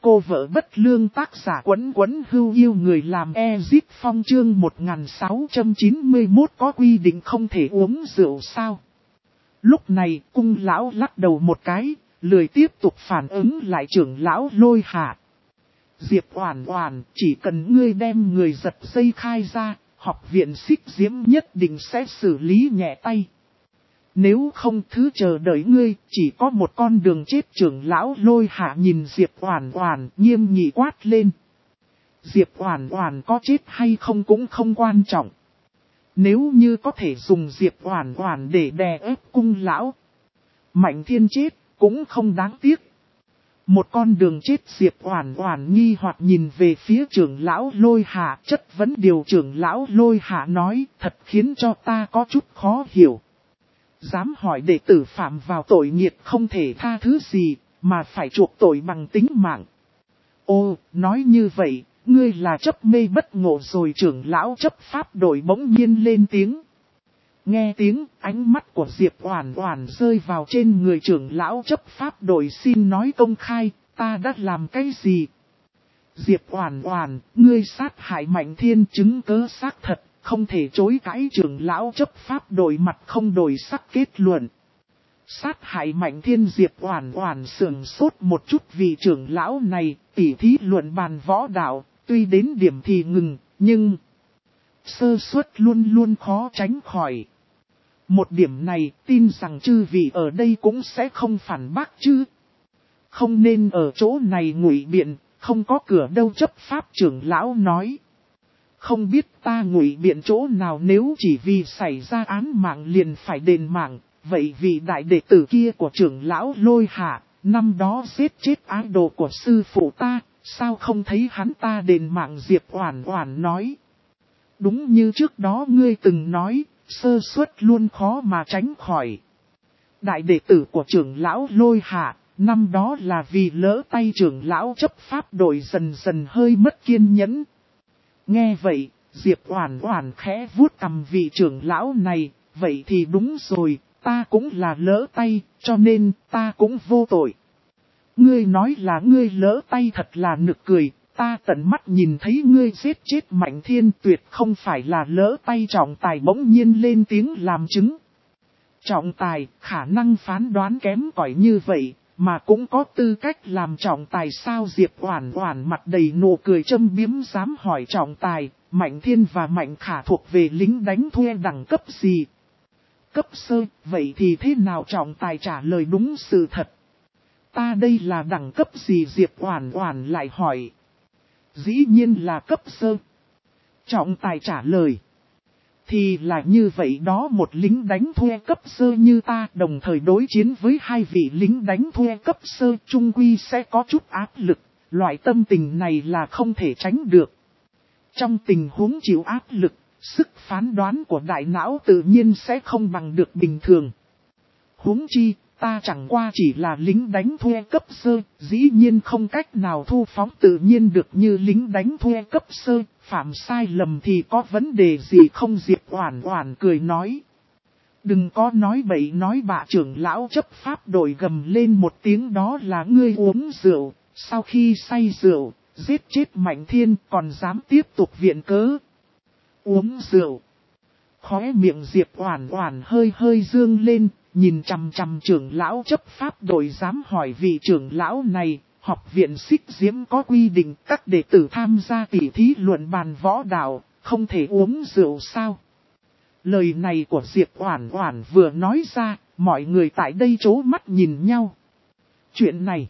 Cô vợ bất lương tác giả Quấn Quấn Hưu yêu người làm Ezip Phong chương 1691 có quy định không thể uống rượu sao? Lúc này cung lão lắc đầu một cái, lười tiếp tục phản ứng lại trưởng lão Lôi Hạ. Diệp Oản Oản, chỉ cần ngươi đem người giật dây khai ra, học viện Xích Diễm nhất định sẽ xử lý nhẹ tay. Nếu không thứ chờ đợi ngươi, chỉ có một con đường chết. Trưởng lão Lôi Hạ nhìn Diệp Oản Oản nghiêm nghị quát lên. Diệp Oản Oản có chết hay không cũng không quan trọng. Nếu như có thể dùng Diệp Oản Oản để đè ép cung lão, Mạnh Thiên chết cũng không đáng tiếc. Một con đường chết. Diệp Oản Oản nghi hoặc nhìn về phía trưởng lão Lôi Hạ, chất vấn điều trưởng lão Lôi Hạ nói, thật khiến cho ta có chút khó hiểu. Dám hỏi đệ tử phạm vào tội nghiệt không thể tha thứ gì, mà phải chuộc tội bằng tính mạng. Ô, nói như vậy, ngươi là chấp mê bất ngộ rồi. Trưởng lão chấp pháp đội bỗng nhiên lên tiếng. Nghe tiếng, ánh mắt của Diệp Oản Oản rơi vào trên người trưởng lão chấp pháp đội. Xin nói công khai, ta đã làm cái gì? Diệp Oản Oản, ngươi sát hại Mạnh Thiên chứng cớ xác thật, không thể chối cãi. Trưởng lão chấp pháp đội mặt không đổi sắc kết luận. Sát hại Mạnh Thiên. Diệp Oản Oản sững sốt một chút, vì trưởng lão này tỉ thí luận bàn võ đạo, tuy đến điểm thì ngừng, nhưng sơ suất luôn luôn khó tránh khỏi. Một điểm này tin rằng chư vị ở đây cũng sẽ không phản bác chứ. Không nên ở chỗ này ngụy biện, không có cửa đâu. Chấp pháp trưởng lão nói. Không biết ta ngụy biện chỗ nào, nếu chỉ vì xảy ra án mạng liền phải đền mạng. Vậy vị đại đệ tử kia của trưởng lão Lôi Hạ, năm đó giết chết ái đồ của sư phụ ta, sao không thấy hắn ta đền mạng? Diệp Oản Oản nói. Đúng như trước đó ngươi từng nói, sơ suất luôn khó mà tránh khỏi. Đại đệ tử của trưởng lão Lôi Hạ, năm đó là vì lỡ tay. Trưởng lão chấp pháp đội dần dần hơi mất kiên nhẫn. Nghe vậy, Diệp Oản Oản khẽ vuốt cằm. Vị trưởng lão này, vậy thì đúng rồi, ta cũng là lỡ tay, cho nên ta cũng vô tội. Ngươi nói là ngươi lỡ tay thật là nực cười, ta tận mắt nhìn thấy ngươi giết chết Mạnh Thiên, tuyệt không phải là lỡ tay. Trọng tài bỗng nhiên lên tiếng làm chứng. Trọng tài, khả năng phán đoán kém cỏi như vậy, mà cũng có tư cách làm trọng tài sao? Diệp Oản Oản mặt đầy nụ cười châm biếm. Dám hỏi trọng tài, Mạnh Thiên và Mạnh Khả thuộc về lính đánh thuê đẳng cấp gì? Cấp sơ. Vậy thì thế nào? Trọng tài trả lời đúng sự thật. Ta đây là đẳng cấp gì? Diệp Oản Oản lại hỏi. Dĩ nhiên là cấp sơ. Trọng tài trả lời. Thì là như vậy đó, một lính đánh thuê cấp sơ như ta đồng thời đối chiến với hai vị lính đánh thuê cấp sơ, chung quy sẽ có chút áp lực, loại tâm tình này là không thể tránh được. Trong tình huống chịu áp lực, sức phán đoán của đại não tự nhiên sẽ không bằng được bình thường. Huống chi, ta chẳng qua chỉ là lính đánh thuê cấp sơ, dĩ nhiên không cách nào thu phóng tự nhiên được như lính đánh thuê cấp sơ, phạm sai lầm thì có vấn đề gì không? Diệp Oản Oản cười nói. Đừng có nói bậy nói bạ. Trưởng lão chấp pháp đội gầm lên một tiếng. Đó là ngươi uống rượu, sau khi say rượu, giết chết Mạnh Thiên còn dám tiếp tục viện cớ. Uống rượu. Khóe miệng Diệp Oản Oản hơi hơi dương lên, nhìn chằm chằm trưởng lão chấp pháp đội. Dám hỏi vị trưởng lão này, học viện Xích Diễm có quy định các đệ tử tham gia tỉ thí luận bàn võ đạo, không thể uống rượu sao? Lời này của Diệp Oản Oản vừa nói ra, mọi người tại đây trố mắt nhìn nhau. Chuyện này,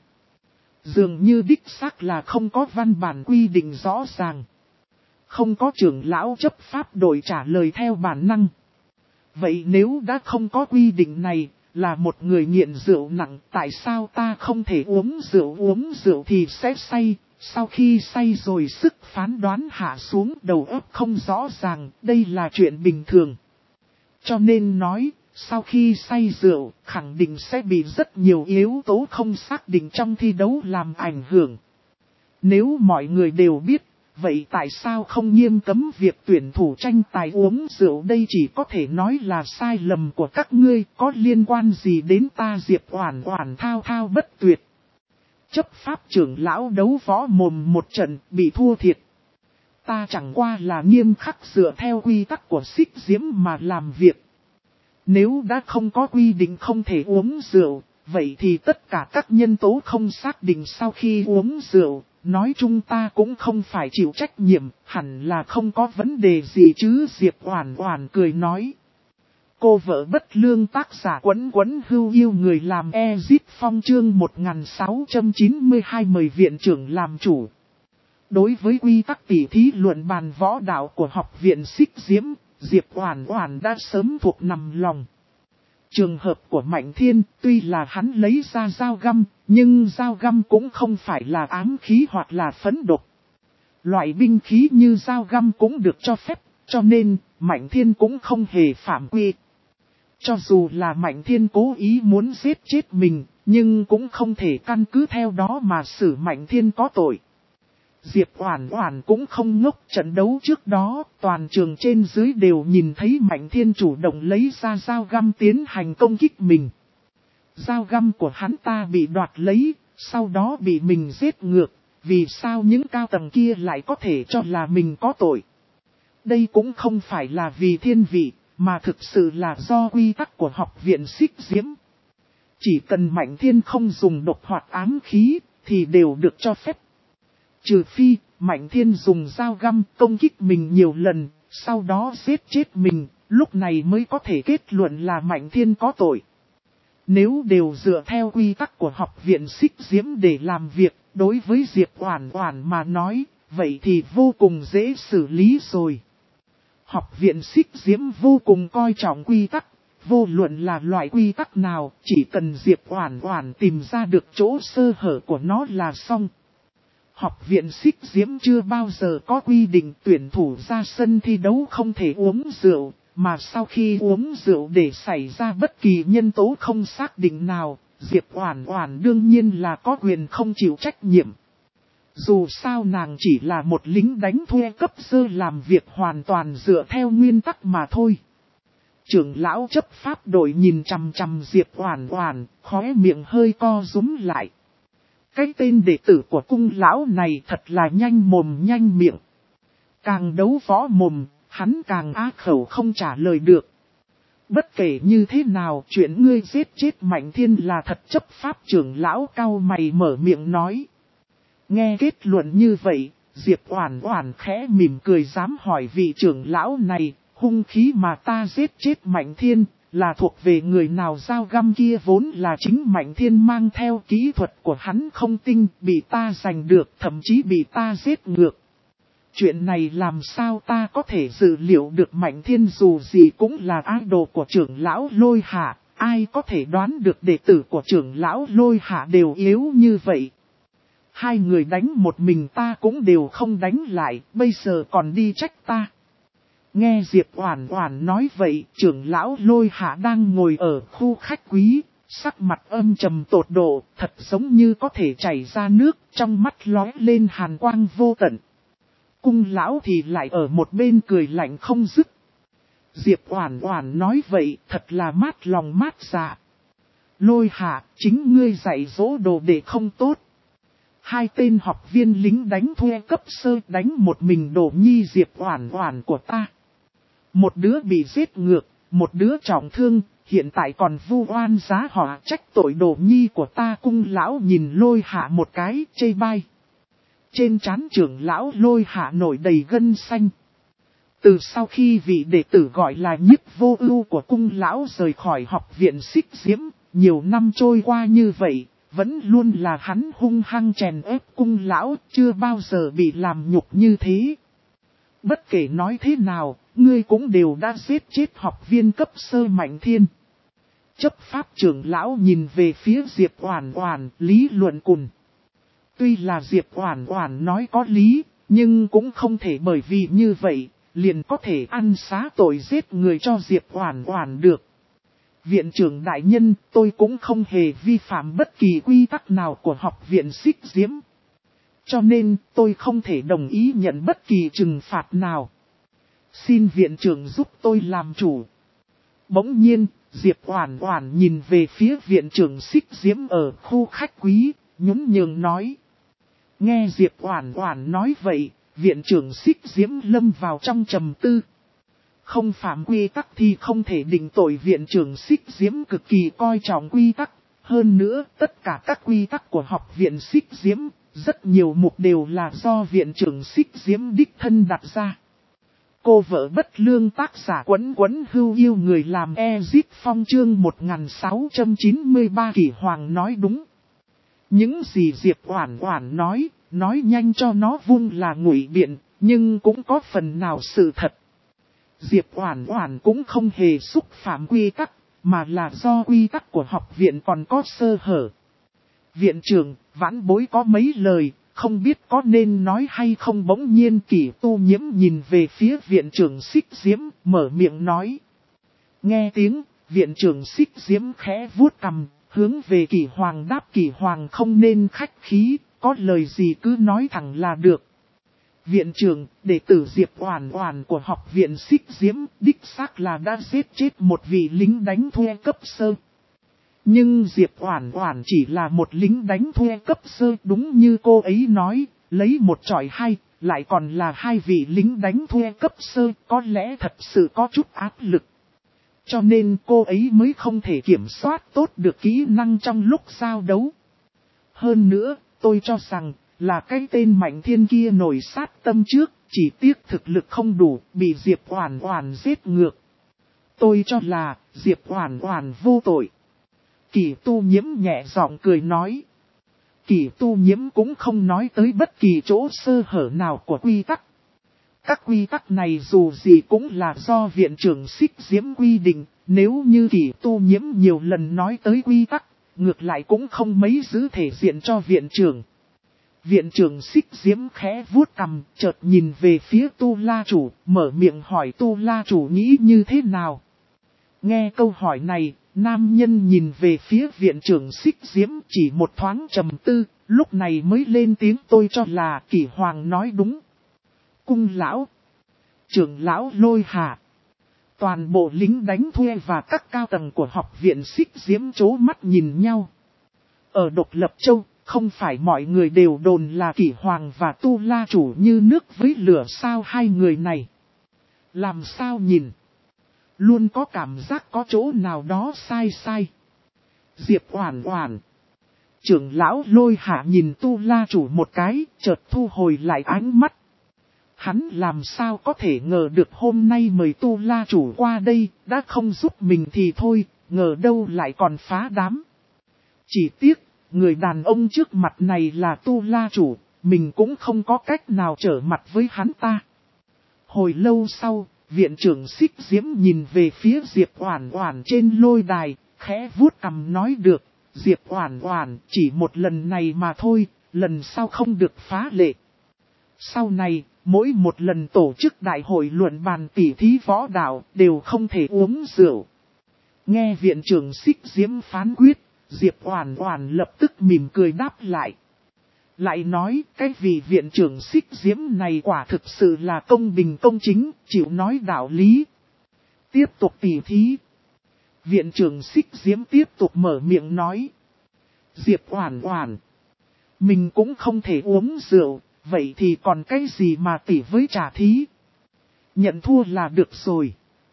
dường như đích xác là không có văn bản quy định rõ ràng. Không có trưởng lão chấp pháp đội trả lời theo bản năng. Vậy nếu đã không có quy định này, là một người nghiện rượu nặng, tại sao ta không thể uống rượu thì sẽ say, sau khi say rồi sức phán đoán hạ xuống, đầu óc không rõ ràng, đây là chuyện bình thường. Cho nên nói, sau khi say rượu, khẳng định sẽ bị rất nhiều yếu tố không xác định trong thi đấu làm ảnh hưởng. Nếu mọi người đều biết, vậy tại sao không nghiêm cấm việc tuyển thủ tranh tài uống rượu? Đây chỉ có thể nói là sai lầm của các ngươi, có liên quan gì đến ta? Diệp Oản Oản thao thao bất tuyệt. Chấp pháp trưởng lão đấu võ mồm một trận bị thua thiệt. Ta chẳng qua là nghiêm khắc dựa theo quy tắc của Xích Diễm mà làm việc. Nếu đã không có quy định không thể uống rượu, vậy thì tất cả các nhân tố không xác định sau khi uống rượu, nói chung ta cũng không phải chịu trách nhiệm, hẳn là không có vấn đề gì chứ. Diệp Oản Oản cười nói. Cô vợ bất lương tác giả Quấn Quấn Hưu Yêu người làm Ezit Phong chương 1692 mời viện trưởng làm chủ. Đối với quy tắc tỉ thí luận bàn võ đạo của học viện Xích Diễm, Diệp Oản Oản đã sớm thuộc nằm lòng. Trường hợp của Mạnh Thiên, tuy là hắn lấy ra dao găm, nhưng dao găm cũng không phải là ám khí hoặc là phấn độc. Loại binh khí như dao găm cũng được cho phép, cho nên Mạnh Thiên cũng không hề phạm quy. Cho dù là Mạnh Thiên cố ý muốn giết chết mình, nhưng cũng không thể căn cứ theo đó mà xử Mạnh Thiên có tội. Diệp Oản Oản cũng không ngốc, trận đấu trước đó, toàn trường trên dưới đều nhìn thấy Mạnh Thiên chủ động lấy ra dao găm tiến hành công kích mình. Dao găm của hắn ta bị đoạt lấy, sau đó bị mình giết ngược, vì sao những cao tầng kia lại có thể cho là mình có tội? Đây cũng không phải là vì thiên vị, mà thực sự là do quy tắc của học viện Xích Diễm. Chỉ cần Mạnh Thiên không dùng độc hoặc ám khí, thì đều được cho phép. Trừ phi, Mạnh Thiên dùng dao găm công kích mình nhiều lần, sau đó giết chết mình, lúc này mới có thể kết luận là Mạnh Thiên có tội. Nếu đều dựa theo quy tắc của học viện Xích Diễm để làm việc, đối với Diệp Oản Oản mà nói, vậy thì vô cùng dễ xử lý rồi. Học viện Xích Diễm vô cùng coi trọng quy tắc, vô luận là loại quy tắc nào, chỉ cần Diệp Oản Oản tìm ra được chỗ sơ hở của nó là xong. Học viện Xích Diễm chưa bao giờ có quy định tuyển thủ ra sân thi đấu không thể uống rượu, mà sau khi uống rượu để xảy ra bất kỳ nhân tố không xác định nào, Diệp Oản Oản đương nhiên là có quyền không chịu trách nhiệm. Dù sao nàng chỉ là một lính đánh thuê cấp sơ làm việc hoàn toàn dựa theo nguyên tắc mà thôi. Trưởng lão chấp pháp đội nhìn chằm chằm Diệp Oản Oản, khóe miệng hơi co rúm lại. Cái tên đệ tử của cung lão này thật là nhanh mồm nhanh miệng. Càng đấu võ mồm, hắn càng á khẩu không trả lời được. Bất kể như thế nào, chuyện ngươi giết chết Mạnh Thiên là thật. Chấp pháp trưởng lão cau mày mở miệng nói. Nghe kết luận như vậy, Diệp Oản Oản khẽ mỉm cười dám hỏi vị trưởng lão này, hung khí mà ta giết chết Mạnh Thiên, là thuộc về người nào? Dao găm kia vốn là chính Mạnh Thiên mang theo, kỹ thuật của hắn không tinh, bị ta giành được, thậm chí bị ta giết ngược. Chuyện này làm sao ta có thể dự liệu được? Mạnh Thiên dù gì cũng là idol của trưởng lão Lôi Hạ, ai có thể đoán được đệ tử của trưởng lão Lôi Hạ đều yếu như vậy. Hai người đánh một mình ta cũng đều không đánh lại, bây giờ còn đi trách ta. Nghe Diệp Oản Oản nói vậy, trưởng lão Lôi Hạ đang ngồi ở khu khách quý, sắc mặt âm trầm tột độ, thật giống như có thể chảy ra nước, trong mắt lóe lên hàn quang vô tận. Cung lão thì lại ở một bên cười lạnh không dứt. Diệp Oản Oản nói vậy, thật là mát lòng mát dạ. Lôi Hạ, chính ngươi dạy dỗ đồ đệ không tốt. Hai tên học viên lính đánh thuê cấp sơ đánh một mình Đỗ Nhi Diệp Oản Oản của ta. Một đứa bị giết ngược, một đứa trọng thương, hiện tại còn vu oan giá họa trách tội Đỗ Nhi của ta. Cung lão nhìn Lôi Hạ một cái, chê bai. Trên trán trưởng lão Lôi Hạ nổi đầy gân xanh. Từ sau khi vị đệ tử gọi là Nhiếp Vô Ưu của cung lão rời khỏi học viện Xích Diễm, nhiều năm trôi qua như vậy, vẫn luôn là hắn hung hăng chèn ép cung lão, chưa bao giờ bị làm nhục như thế. Bất kể nói thế nào, ngươi cũng đều đã giết chết học viên cấp sơ Mạnh Thiên. Chấp pháp trưởng lão nhìn về phía Diệp Oản Oản, lý luận cùng. Tuy là Diệp Oản Oản nói có lý, nhưng cũng không thể bởi vì như vậy, liền có thể ăn xá tội giết người cho Diệp Oản Oản được. Viện trưởng đại nhân, tôi cũng không hề vi phạm bất kỳ quy tắc nào của học viện Xích Diễm. Cho nên, tôi không thể đồng ý nhận bất kỳ trừng phạt nào. Xin viện trưởng giúp tôi làm chủ. Bỗng nhiên, Diệp Oản Oản nhìn về phía viện trưởng Xích Diễm ở khu khách quý, nhún nhường nói. Nghe Diệp Oản Oản nói vậy, viện trưởng Xích Diễm lâm vào trong trầm tư. Không phạm quy tắc thì không thể định tội, viện trưởng Xích Diễm cực kỳ coi trọng quy tắc. Hơn nữa, tất cả các quy tắc của học viện Xích Diễm, rất nhiều mục đều là do viện trưởng Xích Diễm đích thân đặt ra. Cô vợ bất lương tác giả Quấn Quấn Hưu yêu người làm Ezip Phong chương 1693 Kỷ Hoàng nói đúng. Những gì Diệp Oản Oản nói nhanh cho nó vung là ngụy biện, nhưng cũng có phần nào sự thật. Diệp Oản Oản cũng không hề xúc phạm quy tắc, mà là do quy tắc của học viện còn có sơ hở. Viện trưởng, vãn bối có mấy lời, không biết có nên nói hay không. Bỗng nhiên Kỷ Tu Nhiễm nhìn về phía viện trưởng Xích Diễm, mở miệng nói. Nghe tiếng, viện trưởng Xích Diễm khẽ vuốt cằm, hướng về Kỷ Hoàng đáp. Kỷ Hoàng không nên khách khí, có lời gì cứ nói thẳng là được. Viện trưởng, đệ tử Diệp Oản Oản của học viện Xích Diễm, đích xác là đã giết chết một vị lính đánh thuê cấp sơ. Nhưng Diệp Oản Oản chỉ là một lính đánh thuê cấp sơ, đúng như cô ấy nói, lấy một chọi hai, lại còn là hai vị lính đánh thuê cấp sơ, có lẽ thật sự có chút áp lực. Cho nên cô ấy mới không thể kiểm soát tốt được kỹ năng trong lúc giao đấu. Hơn nữa, tôi cho rằng, là cái tên Mạnh Thiên kia nổi sát tâm trước, chỉ tiếc thực lực không đủ, bị Diệp Oản Oản giết ngược. Tôi cho là, Diệp Oản Oản vô tội. Kỷ Tu Nhiễm nhẹ giọng cười nói. Kỷ Tu Nhiễm cũng không nói tới bất kỳ chỗ sơ hở nào của quy tắc. Các quy tắc này dù gì cũng là do viện trưởng Xích Diễm quy định, nếu như Kỷ Tu Nhiễm nhiều lần nói tới quy tắc, ngược lại cũng không mấy giữ thể diện cho viện trưởng. Viện trưởng Xích Diễm khẽ vuốt cằm, chợt nhìn về phía Tu La Chủ, mở miệng hỏi Tu La Chủ nghĩ như thế nào. Nghe câu hỏi này, nam nhân nhìn về phía viện trưởng Xích Diễm chỉ một thoáng trầm tư, lúc này mới lên tiếng. Tôi cho là Kỷ Hoàng nói đúng. Cung lão, trưởng lão Lôi Hà, toàn bộ lính đánh thuê và các cao tầng của học viện Xích Diễm chố mắt nhìn nhau. Ở Độc Lập Châu, không phải mọi người đều đồn là Kỷ Hoàng và Tu La Chủ như nước với lửa sao? Hai người này làm sao nhìn luôn có cảm giác có chỗ nào đó sai sai. Diệp Oản Oản, trưởng lão Lôi Hạ nhìn Tu La Chủ một cái, chợt thu hồi lại ánh mắt. Hắn làm sao có thể ngờ được hôm nay mời Tu La Chủ qua đây, đã không giúp mình thì thôi, ngờ đâu lại còn phá đám. Chỉ tiếc, người đàn ông trước mặt này là Tu La Chủ, mình cũng không có cách nào trở mặt với hắn ta. Hồi lâu sau, viện trưởng Xích Diễm nhìn về phía Diệp Oản Oản trên lôi đài, khẽ vuốt cằm nói được. Diệp Oản Oản, chỉ một lần này mà thôi, lần sau không được phá lệ. Sau này, mỗi một lần tổ chức đại hội luận bàn tỉ thí võ đạo đều không thể uống rượu. Nghe viện trưởng Xích Diễm phán quyết, Diệp Oản Oản lập tức mỉm cười đáp lại. Lại nói, cái vị viện trưởng Xích Diễm này quả thực sự là công bình công chính, chịu nói đạo lý. Tiếp tục tỉ thí. Viện trưởng Xích Diễm tiếp tục mở miệng nói. Diệp Oản Oản, mình cũng không thể uống rượu, vậy thì còn cái gì mà tỉ với trả thí. Nhận thua là được rồi.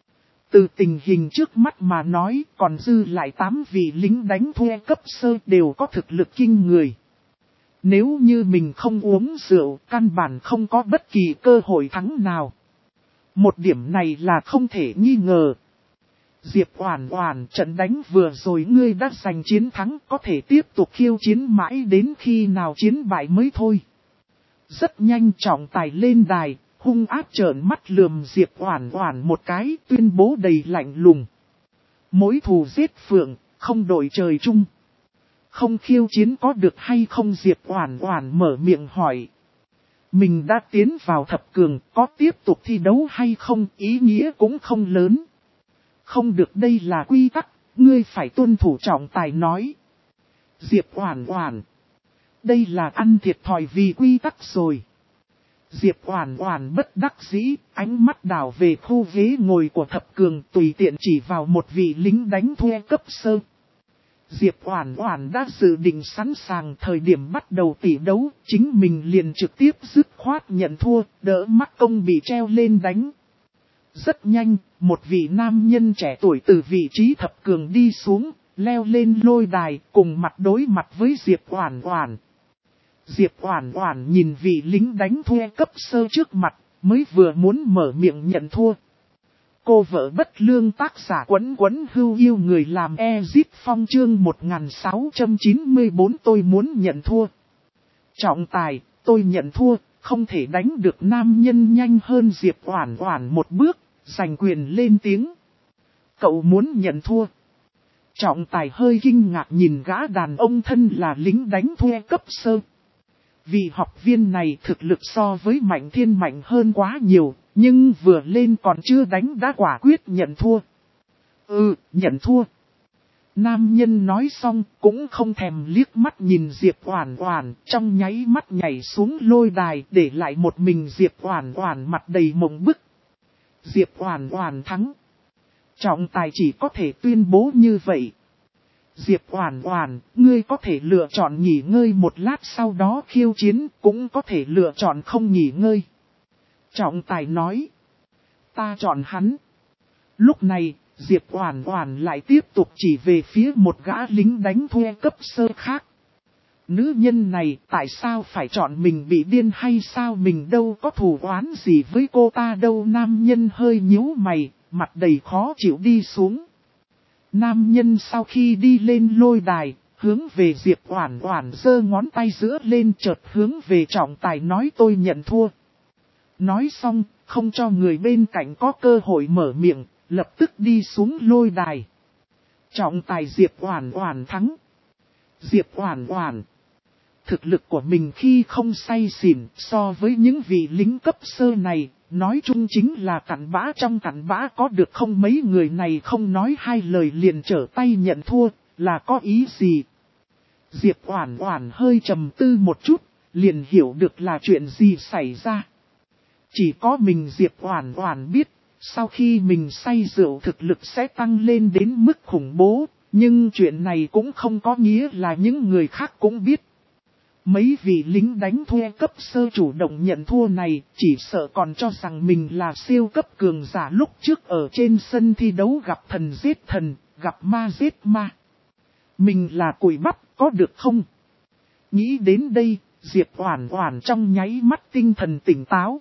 Từ tình hình trước mắt mà nói, còn dư lại 8 vị lính đánh thuê cấp sơ đều có thực lực kinh người. Nếu như mình không uống rượu, căn bản không có bất kỳ cơ hội thắng nào. Một điểm này là không thể nghi ngờ. Diệp Oản Oản, trận đánh vừa rồi ngươi đã giành chiến thắng, có thể tiếp tục khiêu chiến mãi đến khi nào chiến bại mới thôi. Rất nhanh trọng tài lên đài, hung ác trợn mắt lườm Diệp Oản Oản một cái, tuyên bố đầy lạnh lùng. Mối thù giết phượng, không đội trời chung. Không khiêu chiến có được hay không? Diệp Oản Oản mở miệng hỏi. Mình đã tiến vào thập cường, có tiếp tục thi đấu hay không, ý nghĩa cũng không lớn. Không được, đây là quy tắc, ngươi phải tuân thủ, trọng tài nói. Diệp Oản Oản, đây là ăn thiệt thòi vì quy tắc rồi. Diệp Oản Oản bất đắc dĩ, ánh mắt đảo về khu ghế ngồi của thập cường, tùy tiện chỉ vào một vị lính đánh thuê cấp sơ. Diệp Oản Oản đã dự định sẵn sàng thời điểm bắt đầu tỷ đấu, chính mình liền trực tiếp dứt khoát nhận thua, đỡ mắc công bị treo lên đánh. Rất nhanh, một vị nam nhân trẻ tuổi từ vị trí thập cường đi xuống, leo lên lôi đài, cùng mặt đối mặt với Diệp Oản Oản. Diệp Oản Oản nhìn vị lính đánh thuê cấp sơ trước mặt, mới vừa muốn mở miệng nhận thua. Cô vợ bất lương tác giả Quấn Quấn Hưu Yêu Người Làm Ezip Phong chương 1694 tôi muốn nhận thua. Trọng tài, tôi nhận thua, không thể đánh được nam nhân nhanh hơn Diệp Oản Oản một bước, giành quyền lên tiếng. Cậu muốn nhận thua. Trọng tài hơi kinh ngạc nhìn gã đàn ông thân là lính đánh thuê cấp sơ. Vị học viên này thực lực so với Mạnh Thiên mạnh hơn quá nhiều, nhưng vừa lên còn chưa đánh đã quả quyết nhận thua. Nhận thua. Nam nhân nói xong cũng không thèm liếc mắt nhìn Diệp Oản Oản, trong nháy mắt nhảy xuống lôi đài để lại một mình Diệp Oản Oản mặt đầy mộng bức. Diệp Oản Oản thắng. Trọng tài chỉ có thể tuyên bố như vậy. Diệp Oản Oản, ngươi có thể lựa chọn nghỉ ngơi một lát sau đó khiêu chiến, cũng có thể lựa chọn không nghỉ ngơi. Trọng tài nói. Ta chọn hắn. Lúc này, Diệp Oản Oản lại tiếp tục chỉ về phía một gã lính đánh thuê cấp sơ khác. Nữ nhân này tại sao phải chọn mình bị điên hay sao, mình đâu có thù oán gì với cô ta đâu. Nam nhân hơi nhíu mày, mặt đầy khó chịu đi xuống. Nam nhân sau khi đi lên lôi đài, hướng về Diệp Oản Oản giơ ngón tay giữa lên, chợt hướng về trọng tài nói tôi nhận thua. Nói xong, không cho người bên cạnh có cơ hội mở miệng, lập tức đi xuống lôi đài. Trọng tài Diệp Oản Oản thắng. Diệp Oản Oản. Thực lực của mình khi không say xỉn so với những vị lính cấp sơ này, nói chung chính là cặn bã trong cặn bã, có được không. Mấy người này không nói hai lời liền trở tay nhận thua, là có ý gì? Diệp Oản Oản hơi trầm tư một chút, liền hiểu được là chuyện gì xảy ra. Chỉ có mình Diệp Oản Oản biết, sau khi mình say rượu thực lực sẽ tăng lên đến mức khủng bố, nhưng chuyện này cũng không có nghĩa là những người khác cũng biết. Mấy vị lính đánh thuê cấp sơ chủ động nhận thua này, chỉ sợ còn cho rằng mình là siêu cấp cường giả lúc trước ở trên sân thi đấu gặp thần giết thần, gặp ma giết ma. Mình là cùi bắp, có được không? Nghĩ đến đây, Diệp Oản Oản trong nháy mắt tinh thần tỉnh táo.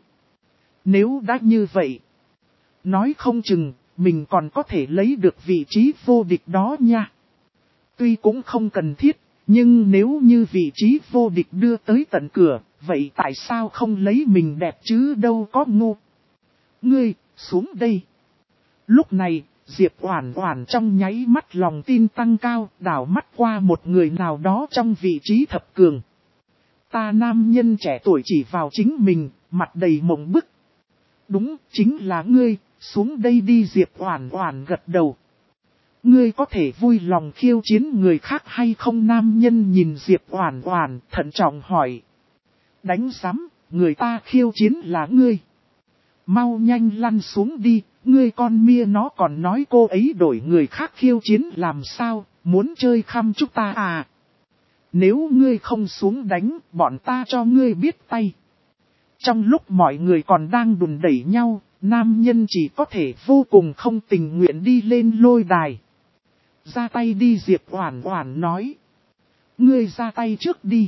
Nếu đã như vậy, nói không chừng, mình còn có thể lấy được vị trí vô địch đó nha. Tuy cũng không cần thiết, nhưng nếu như vị trí vô địch đưa tới tận cửa, vậy tại sao không lấy mình đẹp chứ đâu có ngu. Ngươi, xuống đây. Lúc này, Diệp Oản Oản trong nháy mắt lòng tin tăng cao, đảo mắt qua một người nào đó trong vị trí thập cường. Ta nam nhân trẻ tuổi chỉ vào chính mình, mặt đầy mộng bức. Đúng, chính là ngươi, xuống đây đi. Diệp Oản Oản gật đầu. Ngươi có thể vui lòng khiêu chiến người khác hay không? Nam nhân nhìn Diệp Oản Oản, thận trọng hỏi. Đánh rắm, người ta khiêu chiến là ngươi. Mau nhanh lăn xuống đi, ngươi con mia nó còn nói cô ấy đổi người khác khiêu chiến làm sao, muốn chơi khăm chúng ta à? Nếu ngươi không xuống đánh, bọn ta cho ngươi biết tay. Trong lúc mọi người còn đang đùn đẩy nhau, nam nhân chỉ có thể vô cùng không tình nguyện đi lên lôi đài. Ra tay đi. Diệp Oản Oản nói. Ngươi ra tay trước đi.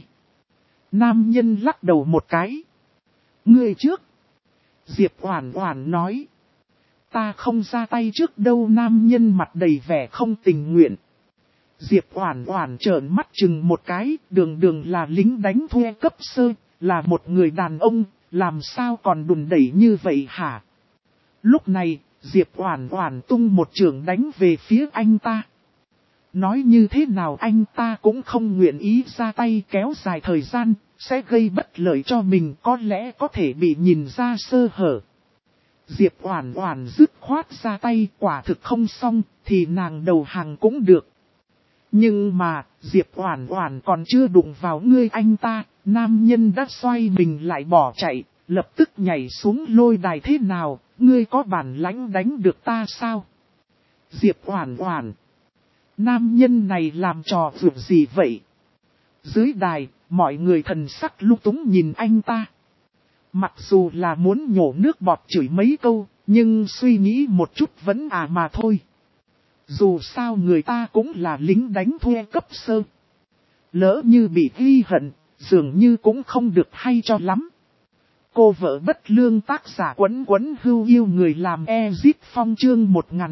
Nam nhân lắc đầu một cái. Ngươi trước. Diệp Oản Oản nói. Ta không ra tay trước đâu. Nam nhân mặt đầy vẻ không tình nguyện. Diệp Oản Oản trợn mắt chừng một cái, đường là lính đánh thuê cấp sơ, là một người đàn ông, làm sao còn đùn đẩy như vậy hả? Lúc này, Diệp Oản Oản tung một chưởng đánh về phía anh ta. Nói như thế nào anh ta cũng không nguyện ý ra tay, kéo dài thời gian, sẽ gây bất lợi cho mình, có lẽ có thể bị nhìn ra sơ hở. Diệp Oản Oản dứt khoát ra tay, quả thực không xong, thì nàng đầu hàng cũng được. Nhưng mà, Diệp Oản Oản còn chưa đụng vào ngươi anh ta, nam nhân đã xoay mình lại bỏ chạy, lập tức nhảy xuống lôi đài. Thế nào, ngươi có bản lãnh đánh được ta sao? Diệp Oản Oản. Nam nhân này làm trò vượt gì vậy? Dưới đài, mọi người thần sắc lung túng nhìn anh ta. Mặc dù là muốn nhổ nước bọt chửi mấy câu, nhưng suy nghĩ một chút vẫn mà thôi. Dù sao người ta cũng là lính đánh thuê cấp sơ. Lỡ như bị ghi hận, dường như cũng không được hay cho lắm. Cô vợ bất lương tác giả Quấn Quấn Hưu yêu người làm Ezip Phong chương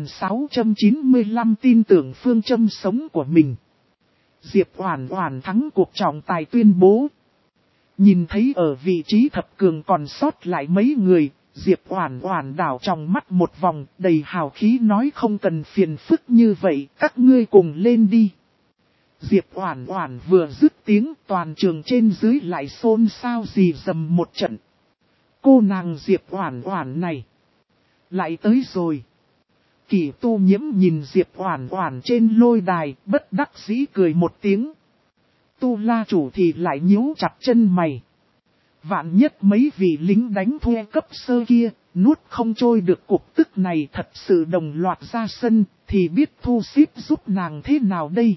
1695 tin tưởng phương châm sống của mình. Diệp Oản Oản thắng cuộc trọng tài tuyên bố. Nhìn thấy ở vị trí thập cường còn sót lại mấy người, Diệp Oản Oản đảo trong mắt một vòng, đầy hào khí nói không cần phiền phức như vậy, các ngươi cùng lên đi. Diệp Oản Oản vừa dứt tiếng, toàn trường trên dưới lại xôn xao rì rầm một trận. Cô nàng Diệp Oản Oản này lại tới rồi. Kỷ Tu Nhiễm nhìn Diệp Oản Oản trên lôi đài, bất đắc dĩ cười một tiếng. Tu La chủ thì lại nhíu chặt chân mày. Vạn nhất mấy vị lính đánh thuê cấp sơ kia, nuốt không trôi được cục tức này thật sự đồng loạt ra sân, thì biết thu xếp giúp nàng thế nào đây.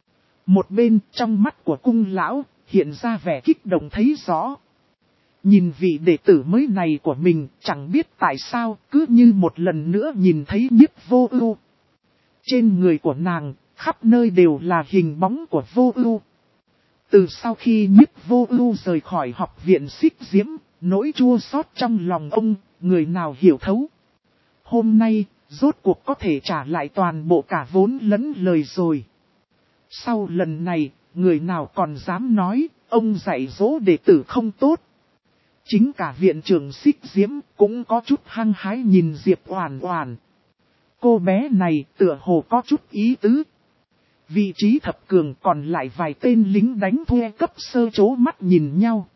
Một bên trong mắt của cung lão, hiện ra vẻ kích động thấy rõ. Nhìn vị đệ tử mới này của mình, chẳng biết tại sao, cứ như một lần nữa nhìn thấy Nhiếp Vô Ưu. Trên người của nàng, khắp nơi đều là hình bóng của Vô Ưu. Từ sau khi Nhiếp Vô Ưu rời khỏi học viện Xích Diễm, nỗi chua xót trong lòng ông, người nào hiểu thấu. Hôm nay, rốt cuộc có thể trả lại toàn bộ cả vốn lẫn lời rồi. Sau lần này, người nào còn dám nói, ông dạy dỗ đệ tử không tốt. Chính cả viện trưởng Xích Diễm cũng có chút hăng hái nhìn Diệp Oản Oản. Cô bé này tựa hồ có chút ý tứ. Vị trí thập cường còn lại vài tên lính đánh thuê cấp sơ chố mắt nhìn nhau.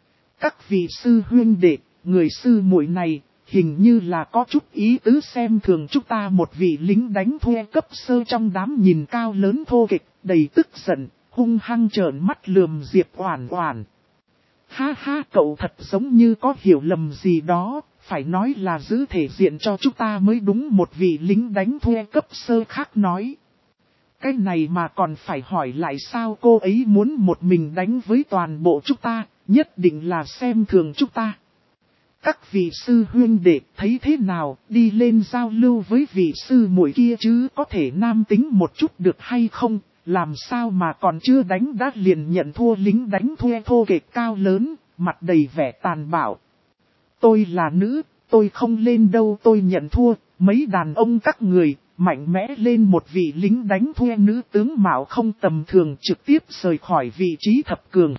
Các vị sư huynh đệ, người sư muội này, hình như là có chút ý tứ xem thường chúng ta một vị lính đánh thuê cấp sơ trong đám nhìn cao lớn thô kịch, đầy tức giận, hung hăng trợn mắt lườm Diệp Oản Oản. Ha ha, cậu thật giống như có hiểu lầm gì đó, phải nói là giữ thể diện cho chúng ta mới đúng, một vị lính đánh thuê cấp sơ khác nói. Cái này mà còn phải hỏi lại sao, cô ấy muốn một mình đánh với toàn bộ chúng ta, nhất định là xem thường chúng ta. Các vị sư huynh đệ thấy thế nào, đi lên giao lưu với vị sư muội kia chứ, có thể nam tính một chút được hay không, làm sao mà còn chưa đánh đã liền nhận thua lính đánh thuê thô kệch cao lớn, mặt đầy vẻ tàn bạo. Tôi là nữ, tôi không lên đâu, tôi nhận thua, mấy đàn ông các người, mạnh mẽ lên. Một vị lính đánh thuê nữ tướng mạo không tầm thường trực tiếp rời khỏi vị trí thập cường.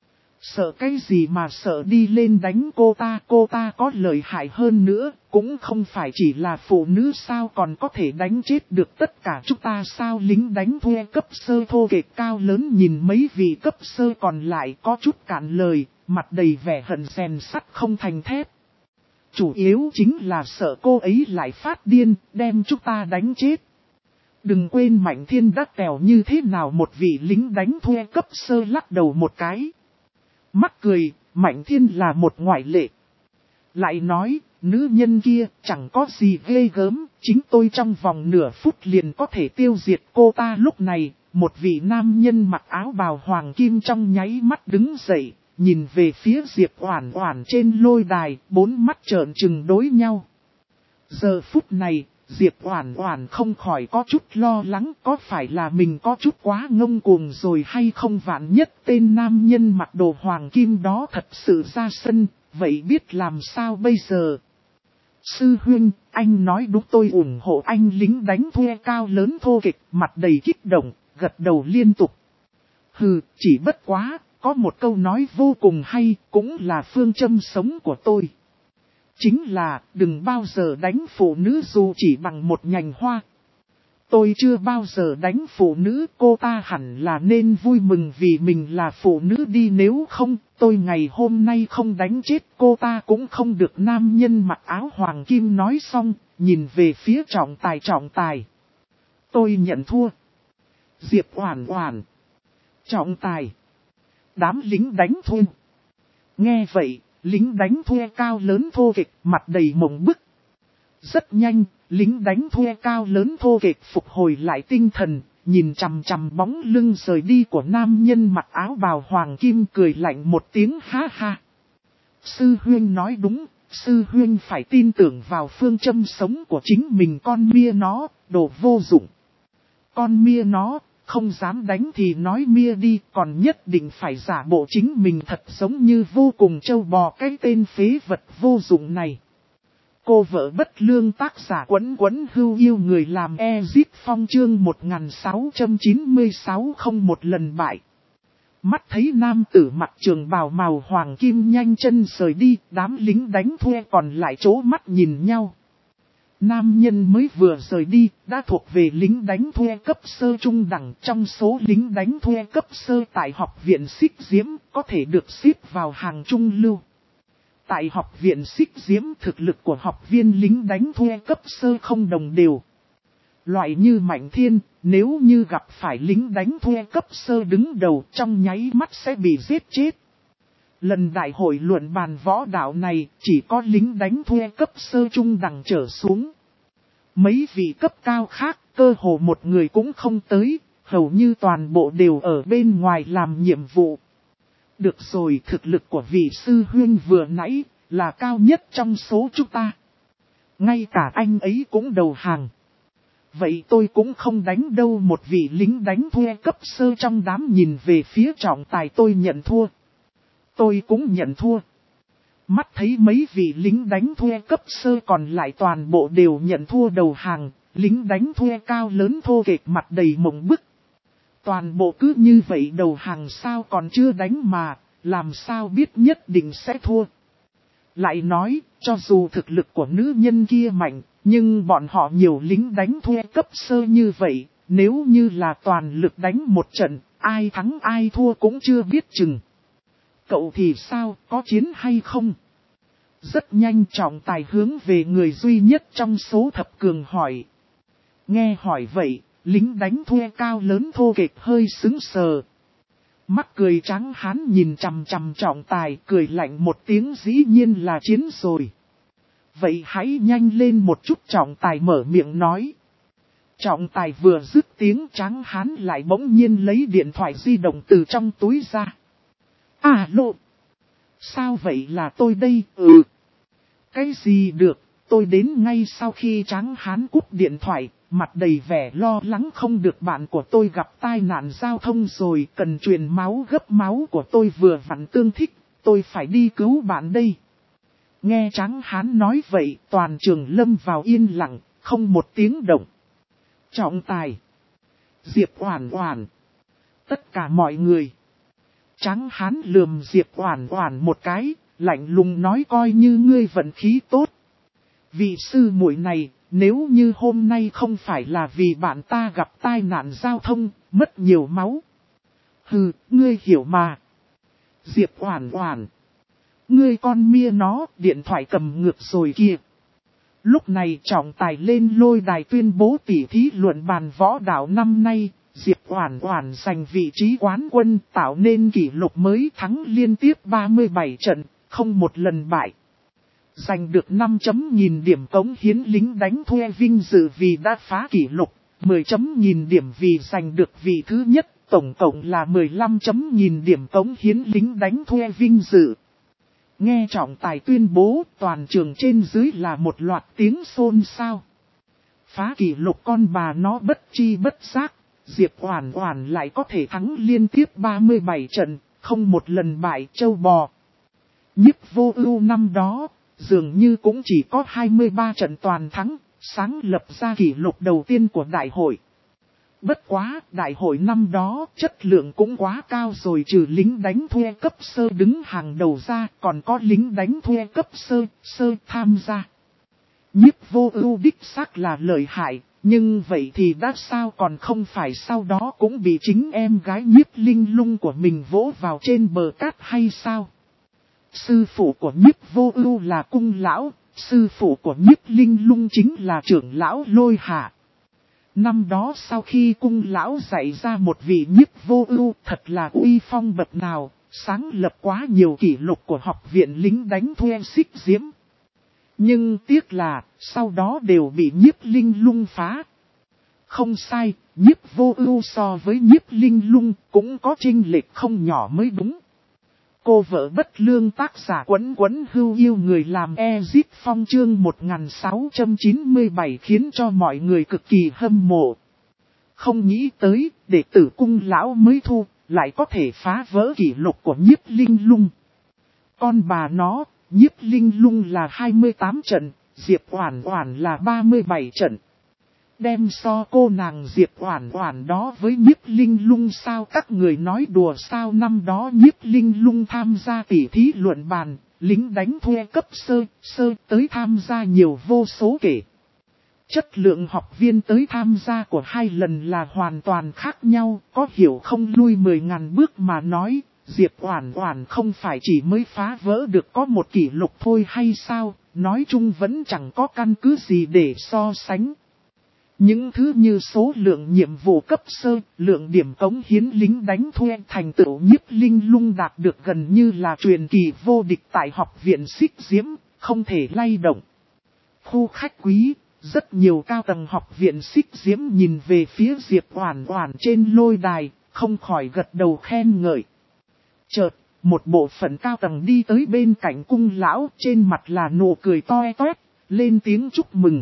Sợ cái gì mà sợ, đi lên đánh cô ta có lợi hại hơn nữa, cũng không phải chỉ là phụ nữ sao, còn có thể đánh chết được tất cả chúng ta sao. Lính đánh thuê cấp sơ thô kệch cao lớn nhìn mấy vị cấp sơ còn lại có chút cạn lời, mặt đầy vẻ hận rèn sắt không thành thép. Chủ yếu chính là sợ cô ấy lại phát điên, đem chúng ta đánh chết. Đừng quên Mạnh Thiên đã tèo như thế nào. Một vị lính đánh thuê cấp sơ lắc đầu một cái. Mắc cười, Mạnh Thiên là một ngoại lệ. Lại nói, nữ nhân kia chẳng có gì ghê gớm, chính tôi trong vòng nửa phút liền có thể tiêu diệt cô ta. Lúc này, một vị nam nhân mặc áo bào hoàng kim trong nháy mắt đứng dậy, nhìn về phía Diệp Oản Oản trên lôi đài, bốn mắt trợn trừng đối nhau. Giờ phút này, Diệp Oản Oản không khỏi có chút lo lắng, có phải là mình có chút quá ngông cuồng rồi hay không. Vạn nhất tên nam nhân mặc đồ hoàng kim đó thật sự ra sân, vậy biết làm sao bây giờ? Sư huynh, anh nói đúng, tôi ủng hộ anh. Lính đánh thuê cao lớn thô kệch, mặt đầy kích động, gật đầu liên tục. Hừ, chỉ bất quá, có một câu nói vô cùng hay, cũng là phương châm sống của tôi. Chính là, đừng bao giờ đánh phụ nữ dù chỉ bằng một nhành hoa. Tôi chưa bao giờ đánh phụ nữ, cô ta hẳn là nên vui mừng vì mình là phụ nữ đi, nếu không, tôi ngày hôm nay không đánh chết cô ta cũng không được. Nam nhân mặc áo hoàng kim nói xong, nhìn về phía trọng tài. Tôi nhận thua. Diệp Oản Oản. Trọng tài. Đám lính đánh thuê. Nghe vậy, lính đánh thuê cao lớn thô kệch mặt đầy mộng bức. Rất nhanh, lính đánh thuê cao lớn thô kệch phục hồi lại tinh thần, nhìn chằm chằm bóng lưng rời đi của nam nhân mặc áo bào hoàng kim cười lạnh một tiếng ha ha. Sư huynh nói đúng, sư huynh phải tin tưởng vào phương châm sống của chính mình con mia nó, đồ vô dụng. Con mia nó, không dám đánh thì nói mia đi, còn nhất định phải giả bộ chính mình thật giống như vô cùng trâu bò cái tên phế vật vô dụng này. Cô vợ bất lương tác giả Quấn Quấn Hưu yêu người làm Ezit Phong chương 1696 không một lần bại. Mắt thấy nam tử mặc trường bào màu hoàng kim nhanh chân rời đi, đám lính đánh thuê còn lại chố mắt nhìn nhau. Nam nhân mới vừa rời đi, đã thuộc về lính đánh thuê cấp sơ trung đẳng. Trong số lính đánh thuê cấp sơ tại học viện Xích Diễm, có thể được xếp vào hàng trung lưu. Tại học viện Xích Diễm, thực lực của học viên lính đánh thuê cấp sơ không đồng đều. Loại như Mạnh Thiên, nếu như gặp phải lính đánh thuê cấp sơ đứng đầu trong nháy mắt sẽ bị giết chết. Lần đại hội luận bàn võ đạo này chỉ có lính đánh thuê cấp sơ trung đẳng trở xuống. Mấy vị cấp cao khác cơ hồ một người cũng không tới, hầu như toàn bộ đều ở bên ngoài làm nhiệm vụ. Được rồi, thực lực của vị sư huynh vừa nãy là cao nhất trong số chúng ta. Ngay cả anh ấy cũng đầu hàng. Vậy tôi cũng không đánh đâu. Một vị lính đánh thuê cấp sơ trong đám nhìn về phía trọng tài. Tôi nhận thua. Tôi cũng nhận thua. Mắt thấy mấy vị lính đánh thuê cấp sơ còn lại toàn bộ đều nhận thua đầu hàng. Lính đánh thuê cao lớn thô kệch mặt đầy mộng bức. Toàn bộ cứ như vậy đầu hàng sao còn chưa đánh mà, làm sao biết nhất định sẽ thua. Lại nói, cho dù thực lực của nữ nhân kia mạnh, nhưng bọn họ nhiều lính đánh thuê cấp sơ như vậy, nếu như là toàn lực đánh một trận, ai thắng ai thua cũng chưa biết chừng. Cậu thì sao, có chiến hay không? Rất nhanh trọng tài hướng về người duy nhất trong số thập cường hỏi. Nghe hỏi vậy, lính đánh thuê cao lớn thô kệch hơi sững sờ. Mắt cười trắng hán nhìn chằm chằm trọng tài cười lạnh một tiếng dĩ nhiên là chiến rồi. Vậy hãy nhanh lên một chút trọng tài mở miệng nói. Trọng tài vừa dứt tiếng trắng hán lại bỗng nhiên lấy điện thoại di động từ trong túi ra. Alo. Sao vậy là tôi đây? Cái gì được, tôi đến ngay sau khi trắng hán cúp điện thoại. Mặt đầy vẻ lo lắng không được bạn của tôi gặp tai nạn giao thông rồi cần truyền máu gấp máu của tôi vừa vặn tương thích, tôi phải đi cứu bạn đây. Nghe trắng hán nói vậy toàn trường lâm vào yên lặng, không một tiếng động. Trọng tài. Diệp Oản Oản. Tất cả mọi người. Trắng hán lườm Diệp Oản Oản một cái, lạnh lùng nói coi như ngươi vận khí tốt. Vị sư muội này. Nếu như hôm nay không phải là vì bạn ta gặp tai nạn giao thông, mất nhiều máu. Hừ, ngươi hiểu mà. Diệp Oản Oản. Ngươi con mia nó, điện thoại cầm ngược rồi kìa. Lúc này trọng tài lên lôi đài tuyên bố tỉ thí luận bàn võ đạo năm nay, Diệp Oản Oản giành vị trí quán quân tạo nên kỷ lục mới thắng liên tiếp 37 trận, không một lần bại. Giành được 5 chấm nghìn điểm cống hiến lính đánh thuê vinh dự vì đã phá kỷ lục, 10 chấm nghìn điểm vì giành được vị thứ nhất, tổng cộng là 15 chấm nghìn điểm cống hiến lính đánh thuê vinh dự. Nghe trọng tài tuyên bố, toàn trường trên dưới là một loạt tiếng xôn xao. Phá kỷ lục con bà nó bất chi bất giác, Diệp Oản Oản lại có thể thắng liên tiếp 37 trận, không một lần bại châu bò. Nhiếp Vô Ưu năm đó dường như cũng chỉ có 23 trận toàn thắng, sáng lập ra kỷ lục đầu tiên của đại hội. Bất quá, đại hội năm đó chất lượng cũng quá cao rồi, trừ lính đánh thuê cấp sơ đứng hàng đầu ra, còn có lính đánh thuê cấp sơ tham gia. Nhiếp Vô Ưu đích xác là lợi hại, nhưng vậy thì đã sao còn không phải sau đó cũng bị chính em gái Nhiếp Linh Lung của mình vỗ vào trên bờ cát hay sao? Sư phụ của Nhiếp Vô Ưu là Cung lão, sư phụ của Nhiếp Linh Lung chính là trưởng lão Lôi Hạ. Năm đó sau khi Cung lão dạy ra một vị Nhiếp Vô Ưu thật là uy phong bậc nào, sáng lập quá nhiều kỷ lục của học viện lính đánh thuê Xích Diễm. Nhưng tiếc là sau đó đều bị Nhiếp Linh Lung phá. Không sai, Nhiếp Vô Ưu so với Nhiếp Linh Lung cũng có chênh lệch không nhỏ mới đúng. Cô vợ bất lương tác giả Quấn Quấn Hưu Yêu người làm Ezip Phong chương 1697 khiến cho mọi người cực kỳ hâm mộ. Không nghĩ tới, đệ tử cung lão mới thu, lại có thể phá vỡ kỷ lục của Nhiếp Linh Lung. Con bà nó, Nhiếp Linh Lung là 28 trận, Diệp Oản Oản là 37 trận. Đem so cô nàng Diệp Oản Oản đó với Nhiếp Linh Lung sao, các người nói đùa sao? Năm đó Nhiếp Linh Lung tham gia tỉ thí luận bàn, lính đánh thuê cấp sơ tới tham gia nhiều vô số kể. Chất lượng học viên tới tham gia của 2 lần là hoàn toàn khác nhau, có hiểu không? Lui 10.000 bước mà nói, Diệp Oản Oản không phải chỉ mới phá vỡ được có một kỷ lục thôi hay sao? Nói chung vẫn chẳng có căn cứ gì để so sánh. Những thứ như số lượng nhiệm vụ cấp sơ, lượng điểm cống hiến lính đánh thuê, thành tựu Nhiếp Linh Lung đạt được gần như là truyền kỳ vô địch tại học viện Xích Diễm, không thể lay động. Khu khách quý, rất nhiều cao tầng học viện Xích Diễm nhìn về phía Diệp Oản Oản trên lôi đài, không khỏi gật đầu khen ngợi. Chợt, một bộ phận cao tầng đi tới bên cạnh cung lão, trên mặt là nụ cười toe toét, lên tiếng chúc mừng.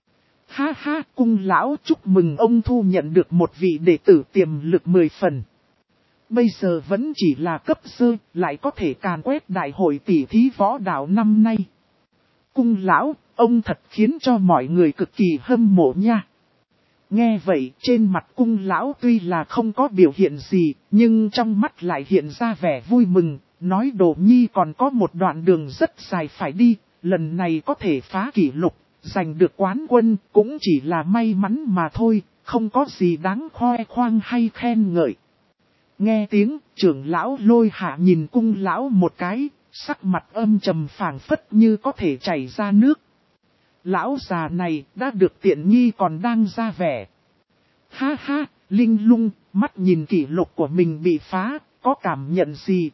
Ha ha, cung lão chúc mừng ông thu nhận được một vị đệ tử tiềm lực 10 phần. Bây giờ vẫn chỉ là cấp sơ, lại có thể càn quét đại hội tỷ thí võ đạo năm nay. Cung lão, ông thật khiến cho mọi người cực kỳ hâm mộ nha. Nghe vậy, trên mặt cung lão tuy là không có biểu hiện gì, nhưng trong mắt lại hiện ra vẻ vui mừng, nói Đồ Nhi còn có một đoạn đường rất dài phải đi, lần này có thể phá kỷ lục. Giành được quán quân cũng chỉ là may mắn mà thôi, không có gì đáng khoe khoang hay khen ngợi. Nghe tiếng, trưởng lão Lôi Hạ nhìn cung lão một cái, sắc mặt âm trầm phảng phất như có thể chảy ra nước. Lão già này đã được tiện nghi còn đang ra vẻ. Ha ha, Linh Lung, mắt nhìn kỷ lục của mình bị phá, có cảm nhận gì?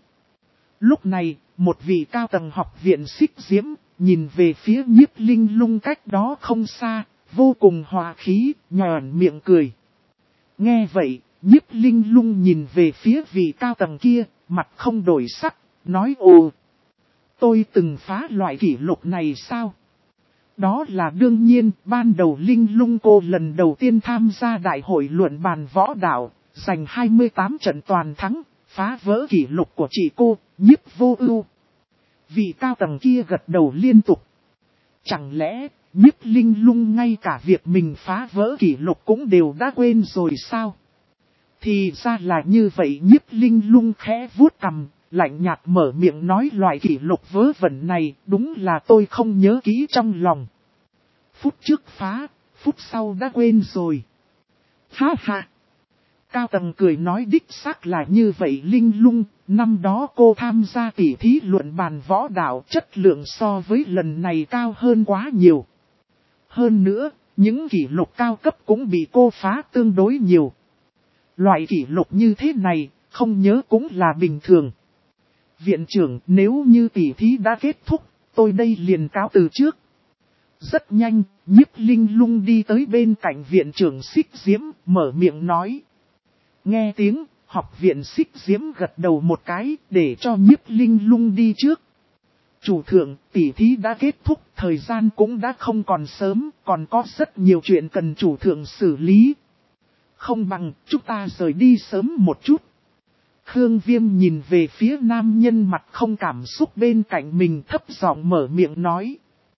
Lúc này, một vị cao tầng học viện Xích Diễm, nhìn về phía Nhiếp Linh Lung cách đó không xa, vô cùng hòa khí, nhòn miệng cười. Nghe vậy, Nhiếp Linh Lung nhìn về phía vị cao tầng kia, mặt không đổi sắc, nói ồ. Tôi từng phá loại kỷ lục này sao? Đó là đương nhiên, ban đầu Linh Lung cô lần đầu tiên tham gia đại hội luận bàn võ đạo, giành 28 trận toàn thắng, phá vỡ kỷ lục của chị cô, Nhiếp Vô Ưu. Vị cao tầng kia gật đầu liên tục. Chẳng lẽ, Nhiếp Linh Lung ngay cả việc mình phá vỡ kỷ lục cũng đều đã quên rồi sao? Thì ra là như vậy. Nhiếp Linh Lung khẽ vuốt cằm, lạnh nhạt mở miệng nói loại kỷ lục vớ vẩn này đúng là tôi không nhớ kỹ trong lòng. Phút trước phá, phút sau đã quên rồi. Ha ha! Cao tầng cười nói đích xác là như vậy Linh Lung, năm đó cô tham gia tỉ thí luận bàn võ đạo chất lượng so với lần này cao hơn quá nhiều. Hơn nữa, những kỷ lục cao cấp cũng bị cô phá tương đối nhiều. Loại kỷ lục như thế này, không nhớ cũng là bình thường. Viện trưởng, nếu như tỉ thí đã kết thúc, tôi đây liền cáo từ trước. Rất nhanh, Nhiếp Linh Lung đi tới bên cạnh viện trưởng Xích Diễm, mở miệng nói. Nghe tiếng, học viện Xích Diễm gật đầu một cái, để cho Nhiếp Linh Lung đi trước. Chủ thượng, tỉ thí đã kết thúc, thời gian cũng đã không còn sớm, còn có rất nhiều chuyện cần chủ thượng xử lý. Không bằng, chúng ta rời đi sớm một chút. Khương Viêm nhìn về phía nam nhân mặt không cảm xúc bên cạnh mình, thấp giọng mở miệng nói.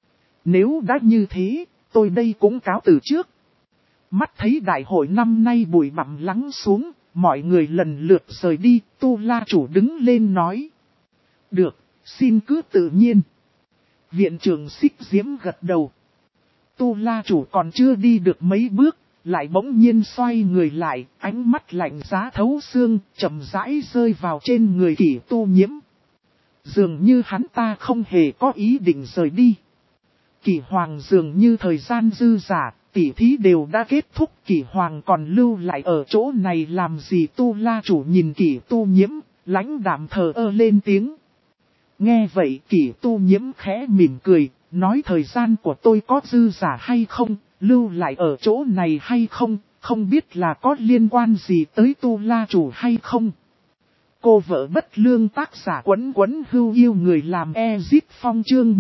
Nếu đã như thế, tôi đây cũng cáo từ trước. Mắt thấy đại hội năm nay bụi bặm lắng xuống, mọi người lần lượt rời đi, Tu La chủ đứng lên nói. Được, xin cứ tự nhiên. Viện trưởng Xích Diễm gật đầu. Tu La chủ còn chưa đi được mấy bước, lại bỗng nhiên xoay người lại, ánh mắt lạnh giá thấu xương, chậm rãi rơi vào trên người Kỷ Tu Nhiễm. Dường như hắn ta không hề có ý định rời đi. Kỷ Hoàng dường như thời gian dư dả, tỉ thí đều đã kết thúc, Kỷ Hoàng còn lưu lại ở chỗ này làm gì? Tu La chủ nhìn Kỷ Tu Nhiễm, lãnh đạm thờ ơ lên tiếng. Nghe vậy Kỷ Tu Nhiễm khẽ mỉm cười, nói thời gian của tôi có dư dả hay không, lưu lại ở chỗ này hay không, không biết là có liên quan gì tới Tu La Chủ hay không. Cô vợ bất lương tác giả Quấn Quấn Hưu yêu người làm Ezip Phong chương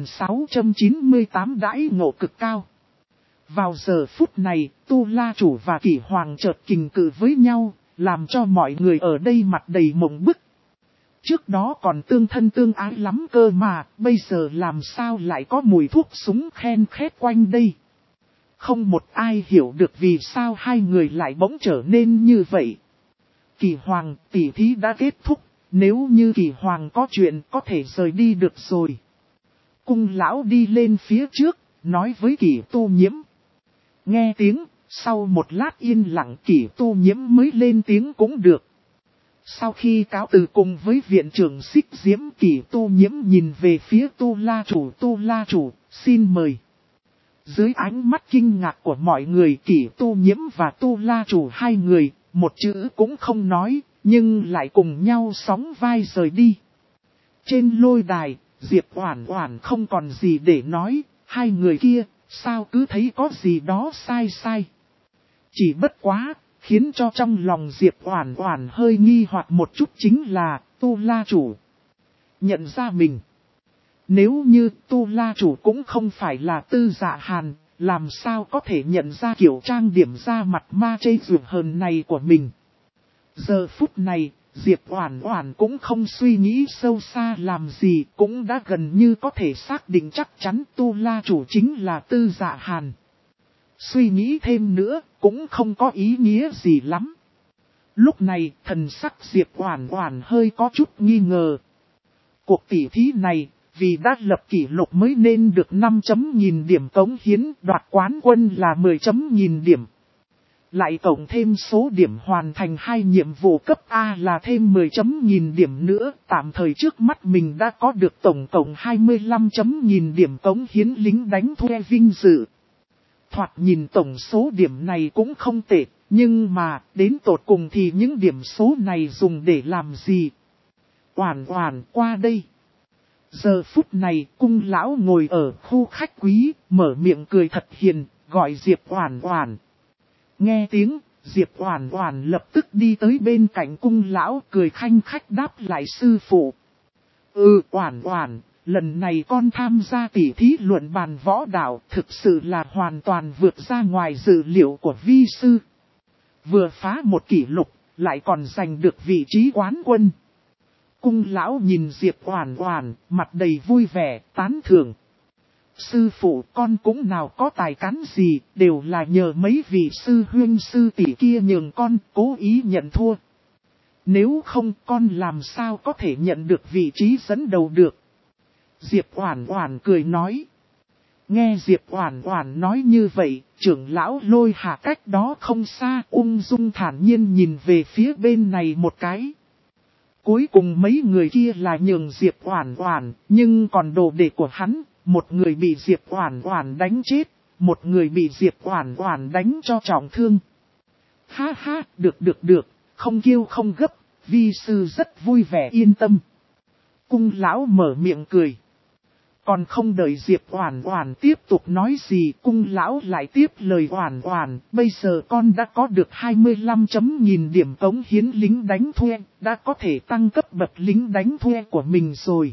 1698 đãi ngộ cực cao. Vào giờ phút này, Tu La Chủ và Kỷ Hoàng chợt kình cự với nhau, làm cho mọi người ở đây mặt đầy mộng bức. Trước đó còn tương thân tương ái lắm cơ mà, bây giờ làm sao lại có mùi thuốc súng khen khét quanh đây. Không một ai hiểu được vì sao hai người lại bỗng trở nên như vậy. Kỷ Hoàng, tỉ thí đã kết thúc, nếu như Kỷ Hoàng có chuyện có thể rời đi được rồi. Cung lão đi lên phía trước, nói với Kỷ Tu Nhiễm. Nghe tiếng, sau một lát yên lặng Kỷ Tu Nhiễm mới lên tiếng cũng được. Sau khi cáo từ cùng với viện trưởng Xích Diễm, Kỷ Tu Nhiễm nhìn về phía Tu La Chủ, xin mời. Dưới ánh mắt kinh ngạc của mọi người, Kỷ Tu Nhiễm và Tu La Chủ hai người, một chữ cũng không nói, nhưng lại cùng nhau sóng vai rời đi. Trên lôi đài, Diệp Oản Oản không còn gì để nói, hai người kia, sao cứ thấy có gì đó sai. Chỉ bất quá, khiến cho trong lòng Diệp Oản Oản hơi nghi hoặc một chút chính là, Tu La Chủ nhận ra mình. Nếu như Tu La Chủ cũng không phải là Tư Dạ Hàn, làm sao có thể nhận ra kiểu trang điểm ra mặt ma chê dược hờn này của mình. Giờ phút này, Diệp Oản Oản cũng không suy nghĩ sâu xa làm gì, cũng đã gần như có thể xác định chắc chắn Tu La Chủ chính là Tư Dạ Hàn. Suy nghĩ thêm nữa, cũng không có ý nghĩa gì lắm. Lúc này, thần sắc Diệp Oản Oản hơi có chút nghi ngờ. Cuộc tỉ thí này, vì đã lập kỷ lục mới nên được 5.000 điểm cống hiến, đoạt quán quân là 10.000 điểm. Lại cộng thêm số điểm hoàn thành 2 nhiệm vụ cấp A là thêm 10.000 điểm nữa, tạm thời trước mắt mình đã có được tổng cộng 25.000 điểm cống hiến lính đánh thuê vinh dự. Thoạt nhìn tổng số điểm này cũng không tệ, nhưng mà đến tột cùng thì những điểm số này dùng để làm gì? Oản Oản qua đây. Giờ phút này cung lão ngồi ở khu khách quý, mở miệng cười thật hiền, gọi Diệp Oản Oản. Nghe tiếng, Diệp Oản Oản lập tức đi tới bên cạnh cung lão cười khanh khách đáp lại sư phụ. Oản Oản, lần này con tham gia tỉ thí luận bàn võ đạo thực sự là hoàn toàn vượt ra ngoài dự liệu của vi sư. Vừa phá một kỷ lục, lại còn giành được vị trí quán quân. Cung lão nhìn Diệp Oản Oản, mặt đầy vui vẻ, tán thưởng. Sư phụ con cũng nào có tài cán gì, đều là nhờ mấy vị sư huynh sư tỷ kia nhường con cố ý nhận thua. Nếu không con làm sao có thể nhận được vị trí dẫn đầu được. Diệp Oản Oản cười nói. Nghe Diệp Oản Oản nói như vậy, trưởng lão Lôi Hà cách đó không xa ung dung thản nhiên nhìn về phía bên này một cái. Cuối cùng mấy người kia là nhường Diệp Oản Oản, nhưng còn đồ đệ của hắn, một người bị Diệp Oản Oản đánh chết, một người bị Diệp Oản Oản đánh cho trọng thương. Ha ha, được, không kiêu không gấp, vi sư rất vui vẻ yên tâm. Cung lão mở miệng cười. Còn không đợi Diệp Oản Oản tiếp tục nói gì, cung lão lại tiếp lời Oản Oản, bây giờ con đã có được 25.000 điểm cống hiến lính đánh thuê, đã có thể tăng cấp bậc lính đánh thuê của mình rồi.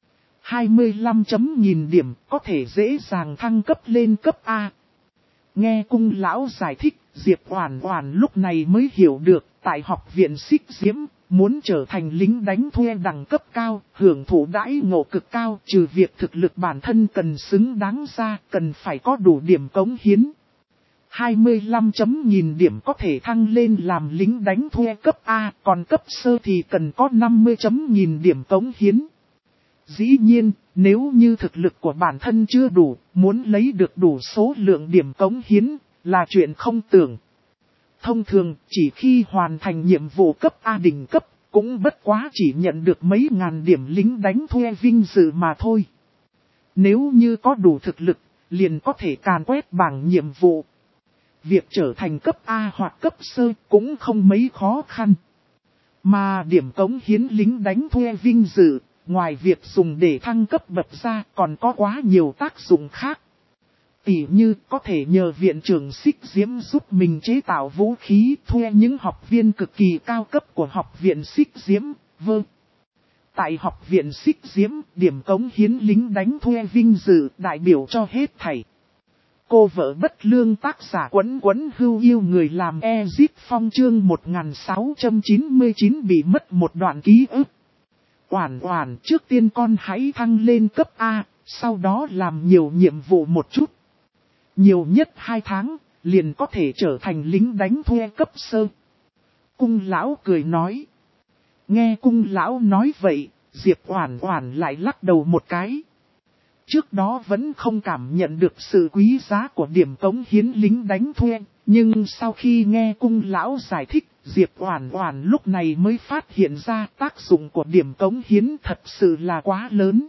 25.000 điểm có thể dễ dàng thăng cấp lên cấp A. Nghe cung lão giải thích, Diệp Oản Oản lúc này mới hiểu được, tại học viện Xích Diễm, muốn trở thành lính đánh thuê đẳng cấp cao, hưởng thụ đãi ngộ cực cao, trừ việc thực lực bản thân cần xứng đáng ra, cần phải có đủ điểm cống hiến. 25.000 điểm có thể thăng lên làm lính đánh thuê cấp A, còn cấp sơ thì cần có 50.000 điểm cống hiến. Dĩ nhiên, nếu như thực lực của bản thân chưa đủ, muốn lấy được đủ số lượng điểm cống hiến, là chuyện không tưởng. Thông thường, chỉ khi hoàn thành nhiệm vụ cấp A đỉnh cấp, cũng bất quá chỉ nhận được mấy ngàn điểm lính đánh thuê vinh dự mà thôi. Nếu như có đủ thực lực, liền có thể càn quét bảng nhiệm vụ. Việc trở thành cấp A hoặc cấp sơ cũng không mấy khó khăn. Mà điểm cống hiến lính đánh thuê vinh dự, ngoài việc dùng để thăng cấp bậc ra còn có quá nhiều tác dụng khác. Tỉ như có thể nhờ viện trưởng Xích Diễm giúp mình chế tạo vũ khí, thuê những học viên cực kỳ cao cấp của học viện Xích Diễm, Tại học viện Xích Diễm, điểm cống hiến lính đánh thuê vinh dự đại biểu cho hết thảy. Cô vợ bất lương tác giả Quấn Quấn Hưu yêu người làm Ezip Phong chương 1699 bị mất một đoạn ký ức. Oản trước tiên con hãy thăng lên cấp A, sau đó làm nhiều nhiệm vụ một chút. Nhiều nhất 2 tháng, liền có thể trở thành lính đánh thuê cấp sơ. Cung lão cười nói. Nghe cung lão nói vậy, Diệp Oản lại lắc đầu một cái. Trước đó vẫn không cảm nhận được sự quý giá của điểm cống hiến lính đánh thuê, nhưng sau khi nghe cung lão giải thích, Diệp Oản lúc này mới phát hiện ra tác dụng của điểm cống hiến thật sự là quá lớn.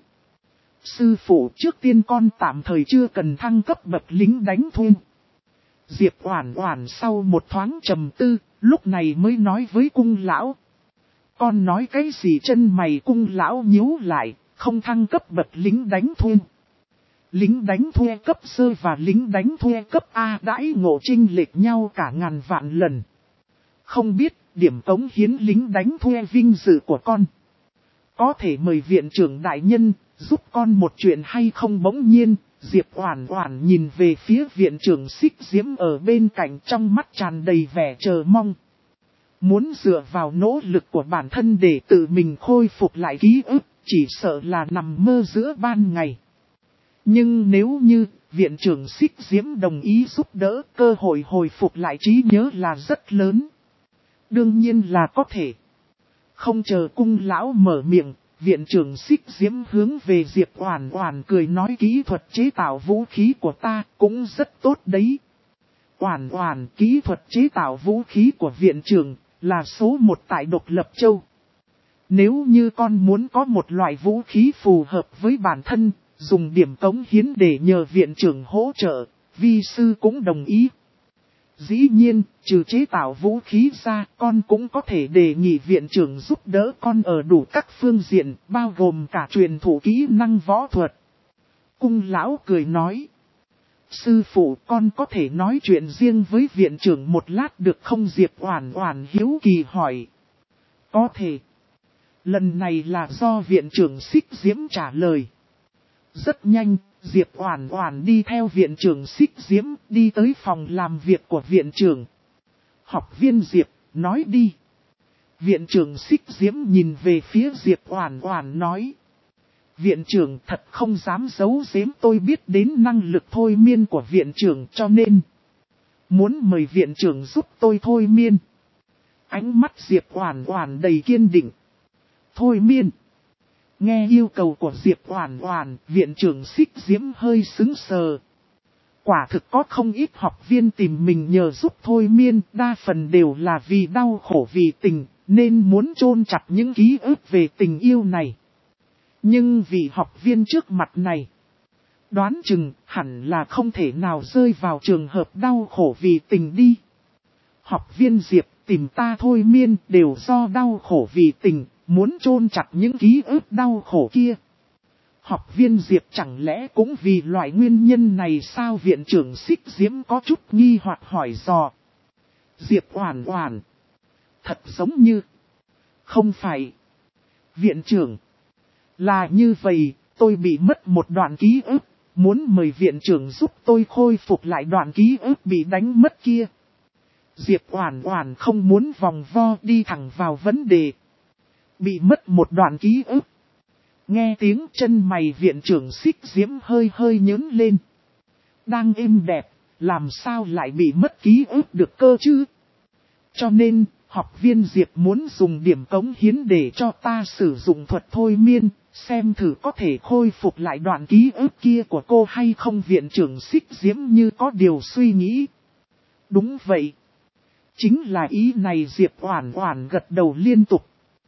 Sư phụ, trước tiên con tạm thời chưa cần thăng cấp bậc lính đánh thuê. Diệp Oản sau một thoáng trầm tư, lúc này mới nói với cung lão. Con nói cái gì? Chân mày cung lão nhíu lại, không thăng cấp bậc lính đánh thuê. Lính đánh thuê cấp sơ và lính đánh thuê cấp A đãi ngộ chênh lệch nhau cả ngàn vạn lần. Không biết điểm cống hiến lính đánh thuê vinh dự của con có thể mời viện trưởng đại nhân giúp con một chuyện hay không? Bỗng nhiên, Diệp Oản nhìn về phía viện trưởng Xích Diễm ở bên cạnh, trong mắt tràn đầy vẻ chờ mong. Muốn dựa vào nỗ lực của bản thân để tự mình khôi phục lại ký ức, chỉ sợ là nằm mơ giữa ban ngày. Nhưng nếu như viện trưởng Xích Diễm đồng ý giúp đỡ, cơ hội hồi phục lại trí nhớ là rất lớn. Đương nhiên là có thể. Không chờ cung lão mở miệng, viện trưởng Xích Diễm hướng về Diệp Oản cười nói, kỹ thuật chế tạo vũ khí của ta cũng rất tốt đấy. Oản, kỹ thuật chế tạo vũ khí của viện trưởng là số 1 tại Độc Lập Châu. Nếu như con muốn có một loại vũ khí phù hợp với bản thân, dùng điểm cống hiến để nhờ viện trưởng hỗ trợ, vi sư cũng đồng ý. Dĩ nhiên, trừ chế tạo vũ khí ra, con cũng có thể đề nghị viện trưởng giúp đỡ con ở đủ các phương diện, bao gồm cả truyền thụ kỹ năng võ thuật. Cung lão cười nói. Sư phụ, con có thể nói chuyện riêng với viện trưởng một lát được không? Diệp Oản hiếu kỳ hỏi. Có thể. Lần này là do viện trưởng Xích Diễm trả lời. Rất nhanh, Diệp Oản đi theo viện trưởng Xích Diễm đi tới phòng làm việc của viện trưởng. Học viên Diệp, nói đi. Viện trưởng Xích Diễm nhìn về phía Diệp Oản nói. Viện trưởng, thật không dám giấu giếm, tôi biết đến năng lực thôi miên của viện trưởng, cho nên muốn mời viện trưởng giúp tôi thôi miên. Ánh mắt Diệp Oản đầy kiên định. Thôi miên. Nghe yêu cầu của Diệp Oản, viện trưởng Xích Diễm hơi sững sờ. Quả thực có không ít học viên tìm mình nhờ giúp thôi miên, đa phần đều là vì đau khổ vì tình, nên muốn chôn chặt những ký ức về tình yêu này. Nhưng vì học viên trước mặt này, đoán chừng hẳn là không thể nào rơi vào trường hợp đau khổ vì tình đi. Học viên Diệp, tìm ta thôi miên đều do đau khổ vì tình, muốn chôn chặt những ký ức đau khổ kia. Học viên Diệp chẳng lẽ cũng vì loại nguyên nhân này sao? Viện trưởng Xích Diễm có chút nghi hoặc hỏi dò. Diệp Oản, thật giống như không phải. Viện trưởng, là như vậy, tôi bị mất một đoạn ký ức, muốn mời viện trưởng giúp tôi khôi phục lại đoạn ký ức bị đánh mất kia. Diệp Oản không muốn vòng vo, đi thẳng vào vấn đề. Bị mất một đoạn ký ức. Nghe tiếng chân mày viện trưởng Xích Diễm hơi nhướng lên. Đang êm đẹp, làm sao lại bị mất ký ức được cơ chứ? Cho nên, học viên Diệp muốn dùng điểm cống hiến để cho ta sử dụng thuật thôi miên, xem thử có thể khôi phục lại đoạn ký ức kia của cô hay không. Viện trưởng Xích Diễm như có điều suy nghĩ. Đúng vậy. Chính là ý này. Diệp Oản gật đầu liên tục.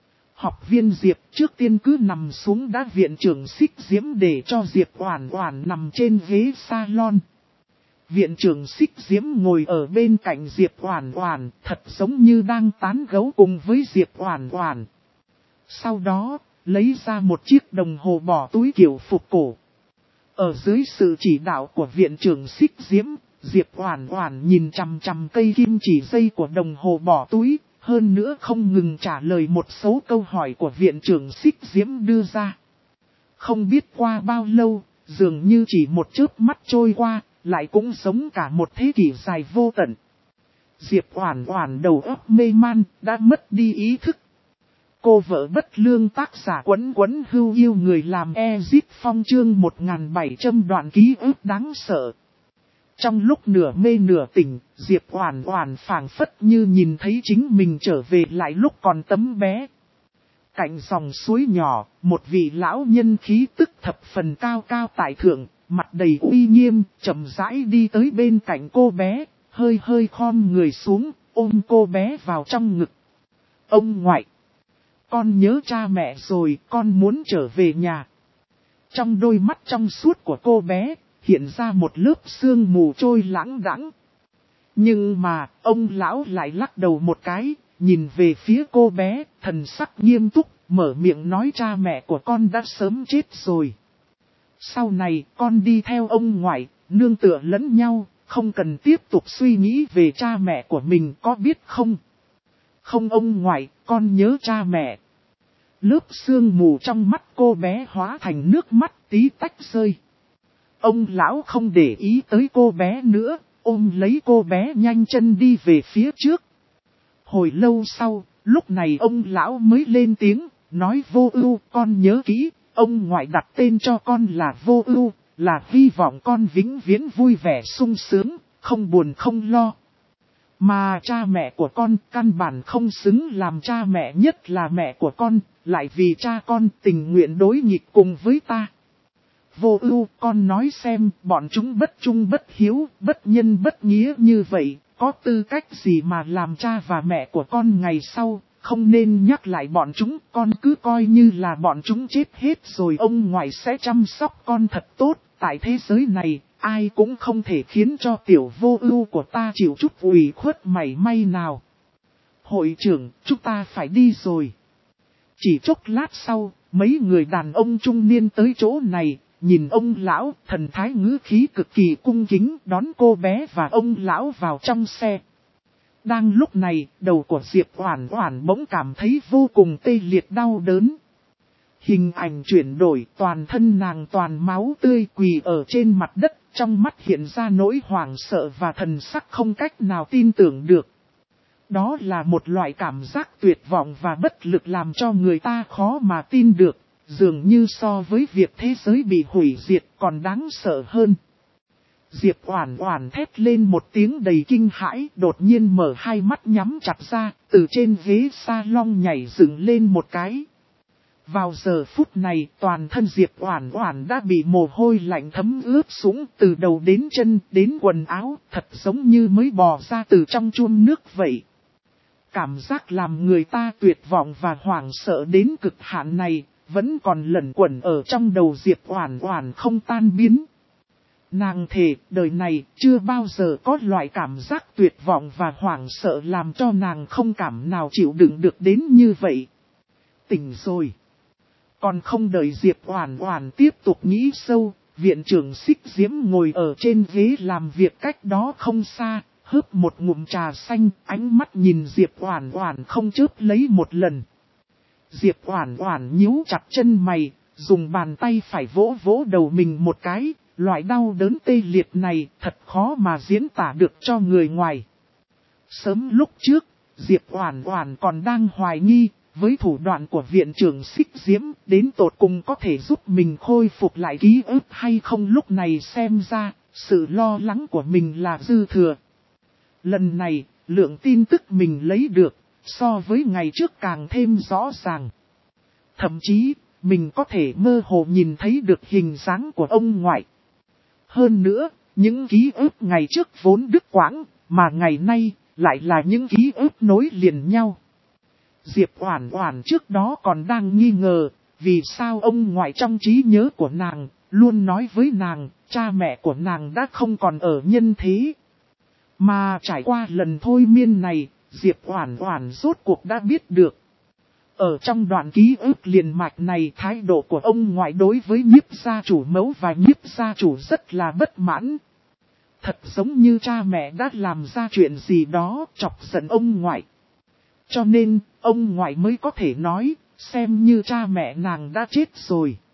Học viên Diệp trước tiên cứ nằm xuống đã. Viện trưởng Xích Diễm để cho Diệp Oản nằm trên ghế salon. Viện trưởng Xích Diễm ngồi ở bên cạnh Diệp Oản, thật giống như đang tán gẫu cùng với Diệp Oản. Sau đó, lấy ra một chiếc đồng hồ bỏ túi kiểu phục cổ. Ở dưới sự chỉ đạo của viện trưởng Xích Diễm, Diệp Oản Oản nhìn chằm chằm cây kim chỉ dây của đồng hồ bỏ túi, hơn nữa không ngừng trả lời một số câu hỏi của viện trưởng Xích Diễm đưa ra. Không biết qua bao lâu, dường như chỉ một chớp mắt trôi qua, lại cũng giống cả một thế kỷ dài vô tận. Diệp Oản Oản đầu óc mê man, đã mất đi ý thức. Cô vợ bất lương tác giả Quấn Quấn Hưu Yêu Người Làm Ezip Phong chương 1700 đoạn ký ức đáng sợ. Trong lúc nửa mê nửa tỉnh, Diệp Oản Oản phảng phất như nhìn thấy chính mình trở về lại lúc còn tấm bé. Cạnh dòng suối nhỏ, một vị lão nhân khí tức thập phần cao cao tại thượng, mặt đầy uy nghiêm, chậm rãi đi tới bên cạnh cô bé, hơi hơi khom người xuống, ôm cô bé vào trong ngực. Ông ngoại, con nhớ cha mẹ rồi, con muốn trở về nhà. Trong đôi mắt trong suốt của cô bé, hiện ra một lớp sương mù trôi lãng đãng. Nhưng mà, ông lão lại lắc đầu một cái, nhìn về phía cô bé, thần sắc nghiêm túc, mở miệng nói cha mẹ của con đã sớm chết rồi. Sau này, con đi theo ông ngoại, nương tựa lẫn nhau, không cần tiếp tục suy nghĩ về cha mẹ của mình, có biết không? Không ông ngoại, con nhớ cha mẹ. Lớp sương mù trong mắt cô bé hóa thành nước mắt tí tách rơi. Ông lão không để ý tới cô bé nữa, ôm lấy cô bé nhanh chân đi về phía trước. Hồi lâu sau, lúc này ông lão mới lên tiếng, nói Vô Ưu, con nhớ kỹ, ông ngoại đặt tên cho con là Vô Ưu, là hy vọng con vĩnh viễn vui vẻ sung sướng, không buồn không lo. Mà cha mẹ của con căn bản không xứng làm cha mẹ, nhất là mẹ của con, lại vì cha con tình nguyện đối nghịch cùng với ta. Vô Ưu, con nói xem, bọn chúng bất trung bất hiếu, bất nhân bất nghĩa như vậy, có tư cách gì mà làm cha và mẹ của con ngày sau, không nên nhắc lại bọn chúng, con cứ coi như là bọn chúng chết hết rồi ông ngoại sẽ chăm sóc con thật tốt, tại thế giới này, ai cũng không thể khiến cho tiểu Vô Ưu của ta chịu chút ủy khuất mảy may nào. Hội trưởng, chúng ta phải đi rồi. Chỉ chốc lát sau, mấy người đàn ông trung niên tới chỗ này, nhìn ông lão, thần thái ngữ khí cực kỳ cung kính đón cô bé và ông lão vào trong xe. Đang lúc này, đầu của Diệp Oản Oản bỗng cảm thấy vô cùng tê liệt đau đớn. Hình ảnh chuyển đổi, toàn thân nàng toàn máu tươi quỳ ở trên mặt đất, trong mắt hiện ra nỗi hoảng sợ và thần sắc không cách nào tin tưởng được. Đó là một loại cảm giác tuyệt vọng và bất lực làm cho người ta khó mà tin được, dường như so với việc thế giới bị hủy diệt còn đáng sợ hơn. Diệp Oản Oản thét lên một tiếng đầy kinh hãi, đột nhiên mở hai mắt nhắm chặt ra, từ trên ghế salon nhảy dựng lên một cái. Vào giờ phút này, toàn thân Diệp Oản Oản đã bị mồ hôi lạnh thấm ướt sũng từ đầu đến chân, đến quần áo, thật giống như mới bò ra từ trong chum nước vậy. Cảm giác làm người ta tuyệt vọng và hoảng sợ đến cực hạn này, vẫn còn lẩn quẩn ở trong đầu Diệp Oản Oản không tan biến. Nàng thề, đời này chưa bao giờ có loại cảm giác tuyệt vọng và hoảng sợ làm cho nàng không cảm nào chịu đựng được đến như vậy. Tỉnh rồi. Còn không đợi Diệp Oản Oản tiếp tục nghĩ sâu, viện trưởng Xích Diễm ngồi ở trên ghế làm việc cách đó không xa, hớp một ngụm trà xanh, ánh mắt nhìn Diệp Oản Oản không chớp lấy một lần. Diệp Oản Oản nhíu chặt chân mày, dùng bàn tay phải vỗ vỗ đầu mình một cái, loại đau đớn tê liệt này thật khó mà diễn tả được cho người ngoài. Sớm lúc trước, Diệp Oản Oản còn đang hoài nghi, với thủ đoạn của viện trưởng Xích Diễm, đến tột cùng có thể giúp mình khôi phục lại ký ức hay không, lúc này xem ra, sự lo lắng của mình là dư thừa. Lần này, lượng tin tức mình lấy được, so với ngày trước càng thêm rõ ràng. Thậm chí, mình có thể mơ hồ nhìn thấy được hình dáng của ông ngoại. Hơn nữa, những ký ức ngày trước vốn đứt quãng, mà ngày nay, lại là những ký ức nối liền nhau. Diệp Oản Oản trước đó còn đang nghi ngờ, vì sao ông ngoại trong trí nhớ của nàng, luôn nói với nàng, cha mẹ của nàng đã không còn ở nhân thế. Mà trải qua lần thôi miên này, Diệp Oản Oản rốt cuộc đã biết được. Ở trong đoạn ký ức liền mạch này, thái độ của ông ngoại đối với Nhiếp gia chủ Mẫu và Nhiếp gia chủ rất là bất mãn. Thật giống như cha mẹ đã làm ra chuyện gì đó chọc giận ông ngoại. Cho nên, ông ngoại mới có thể nói, xem như cha mẹ nàng đã chết rồi.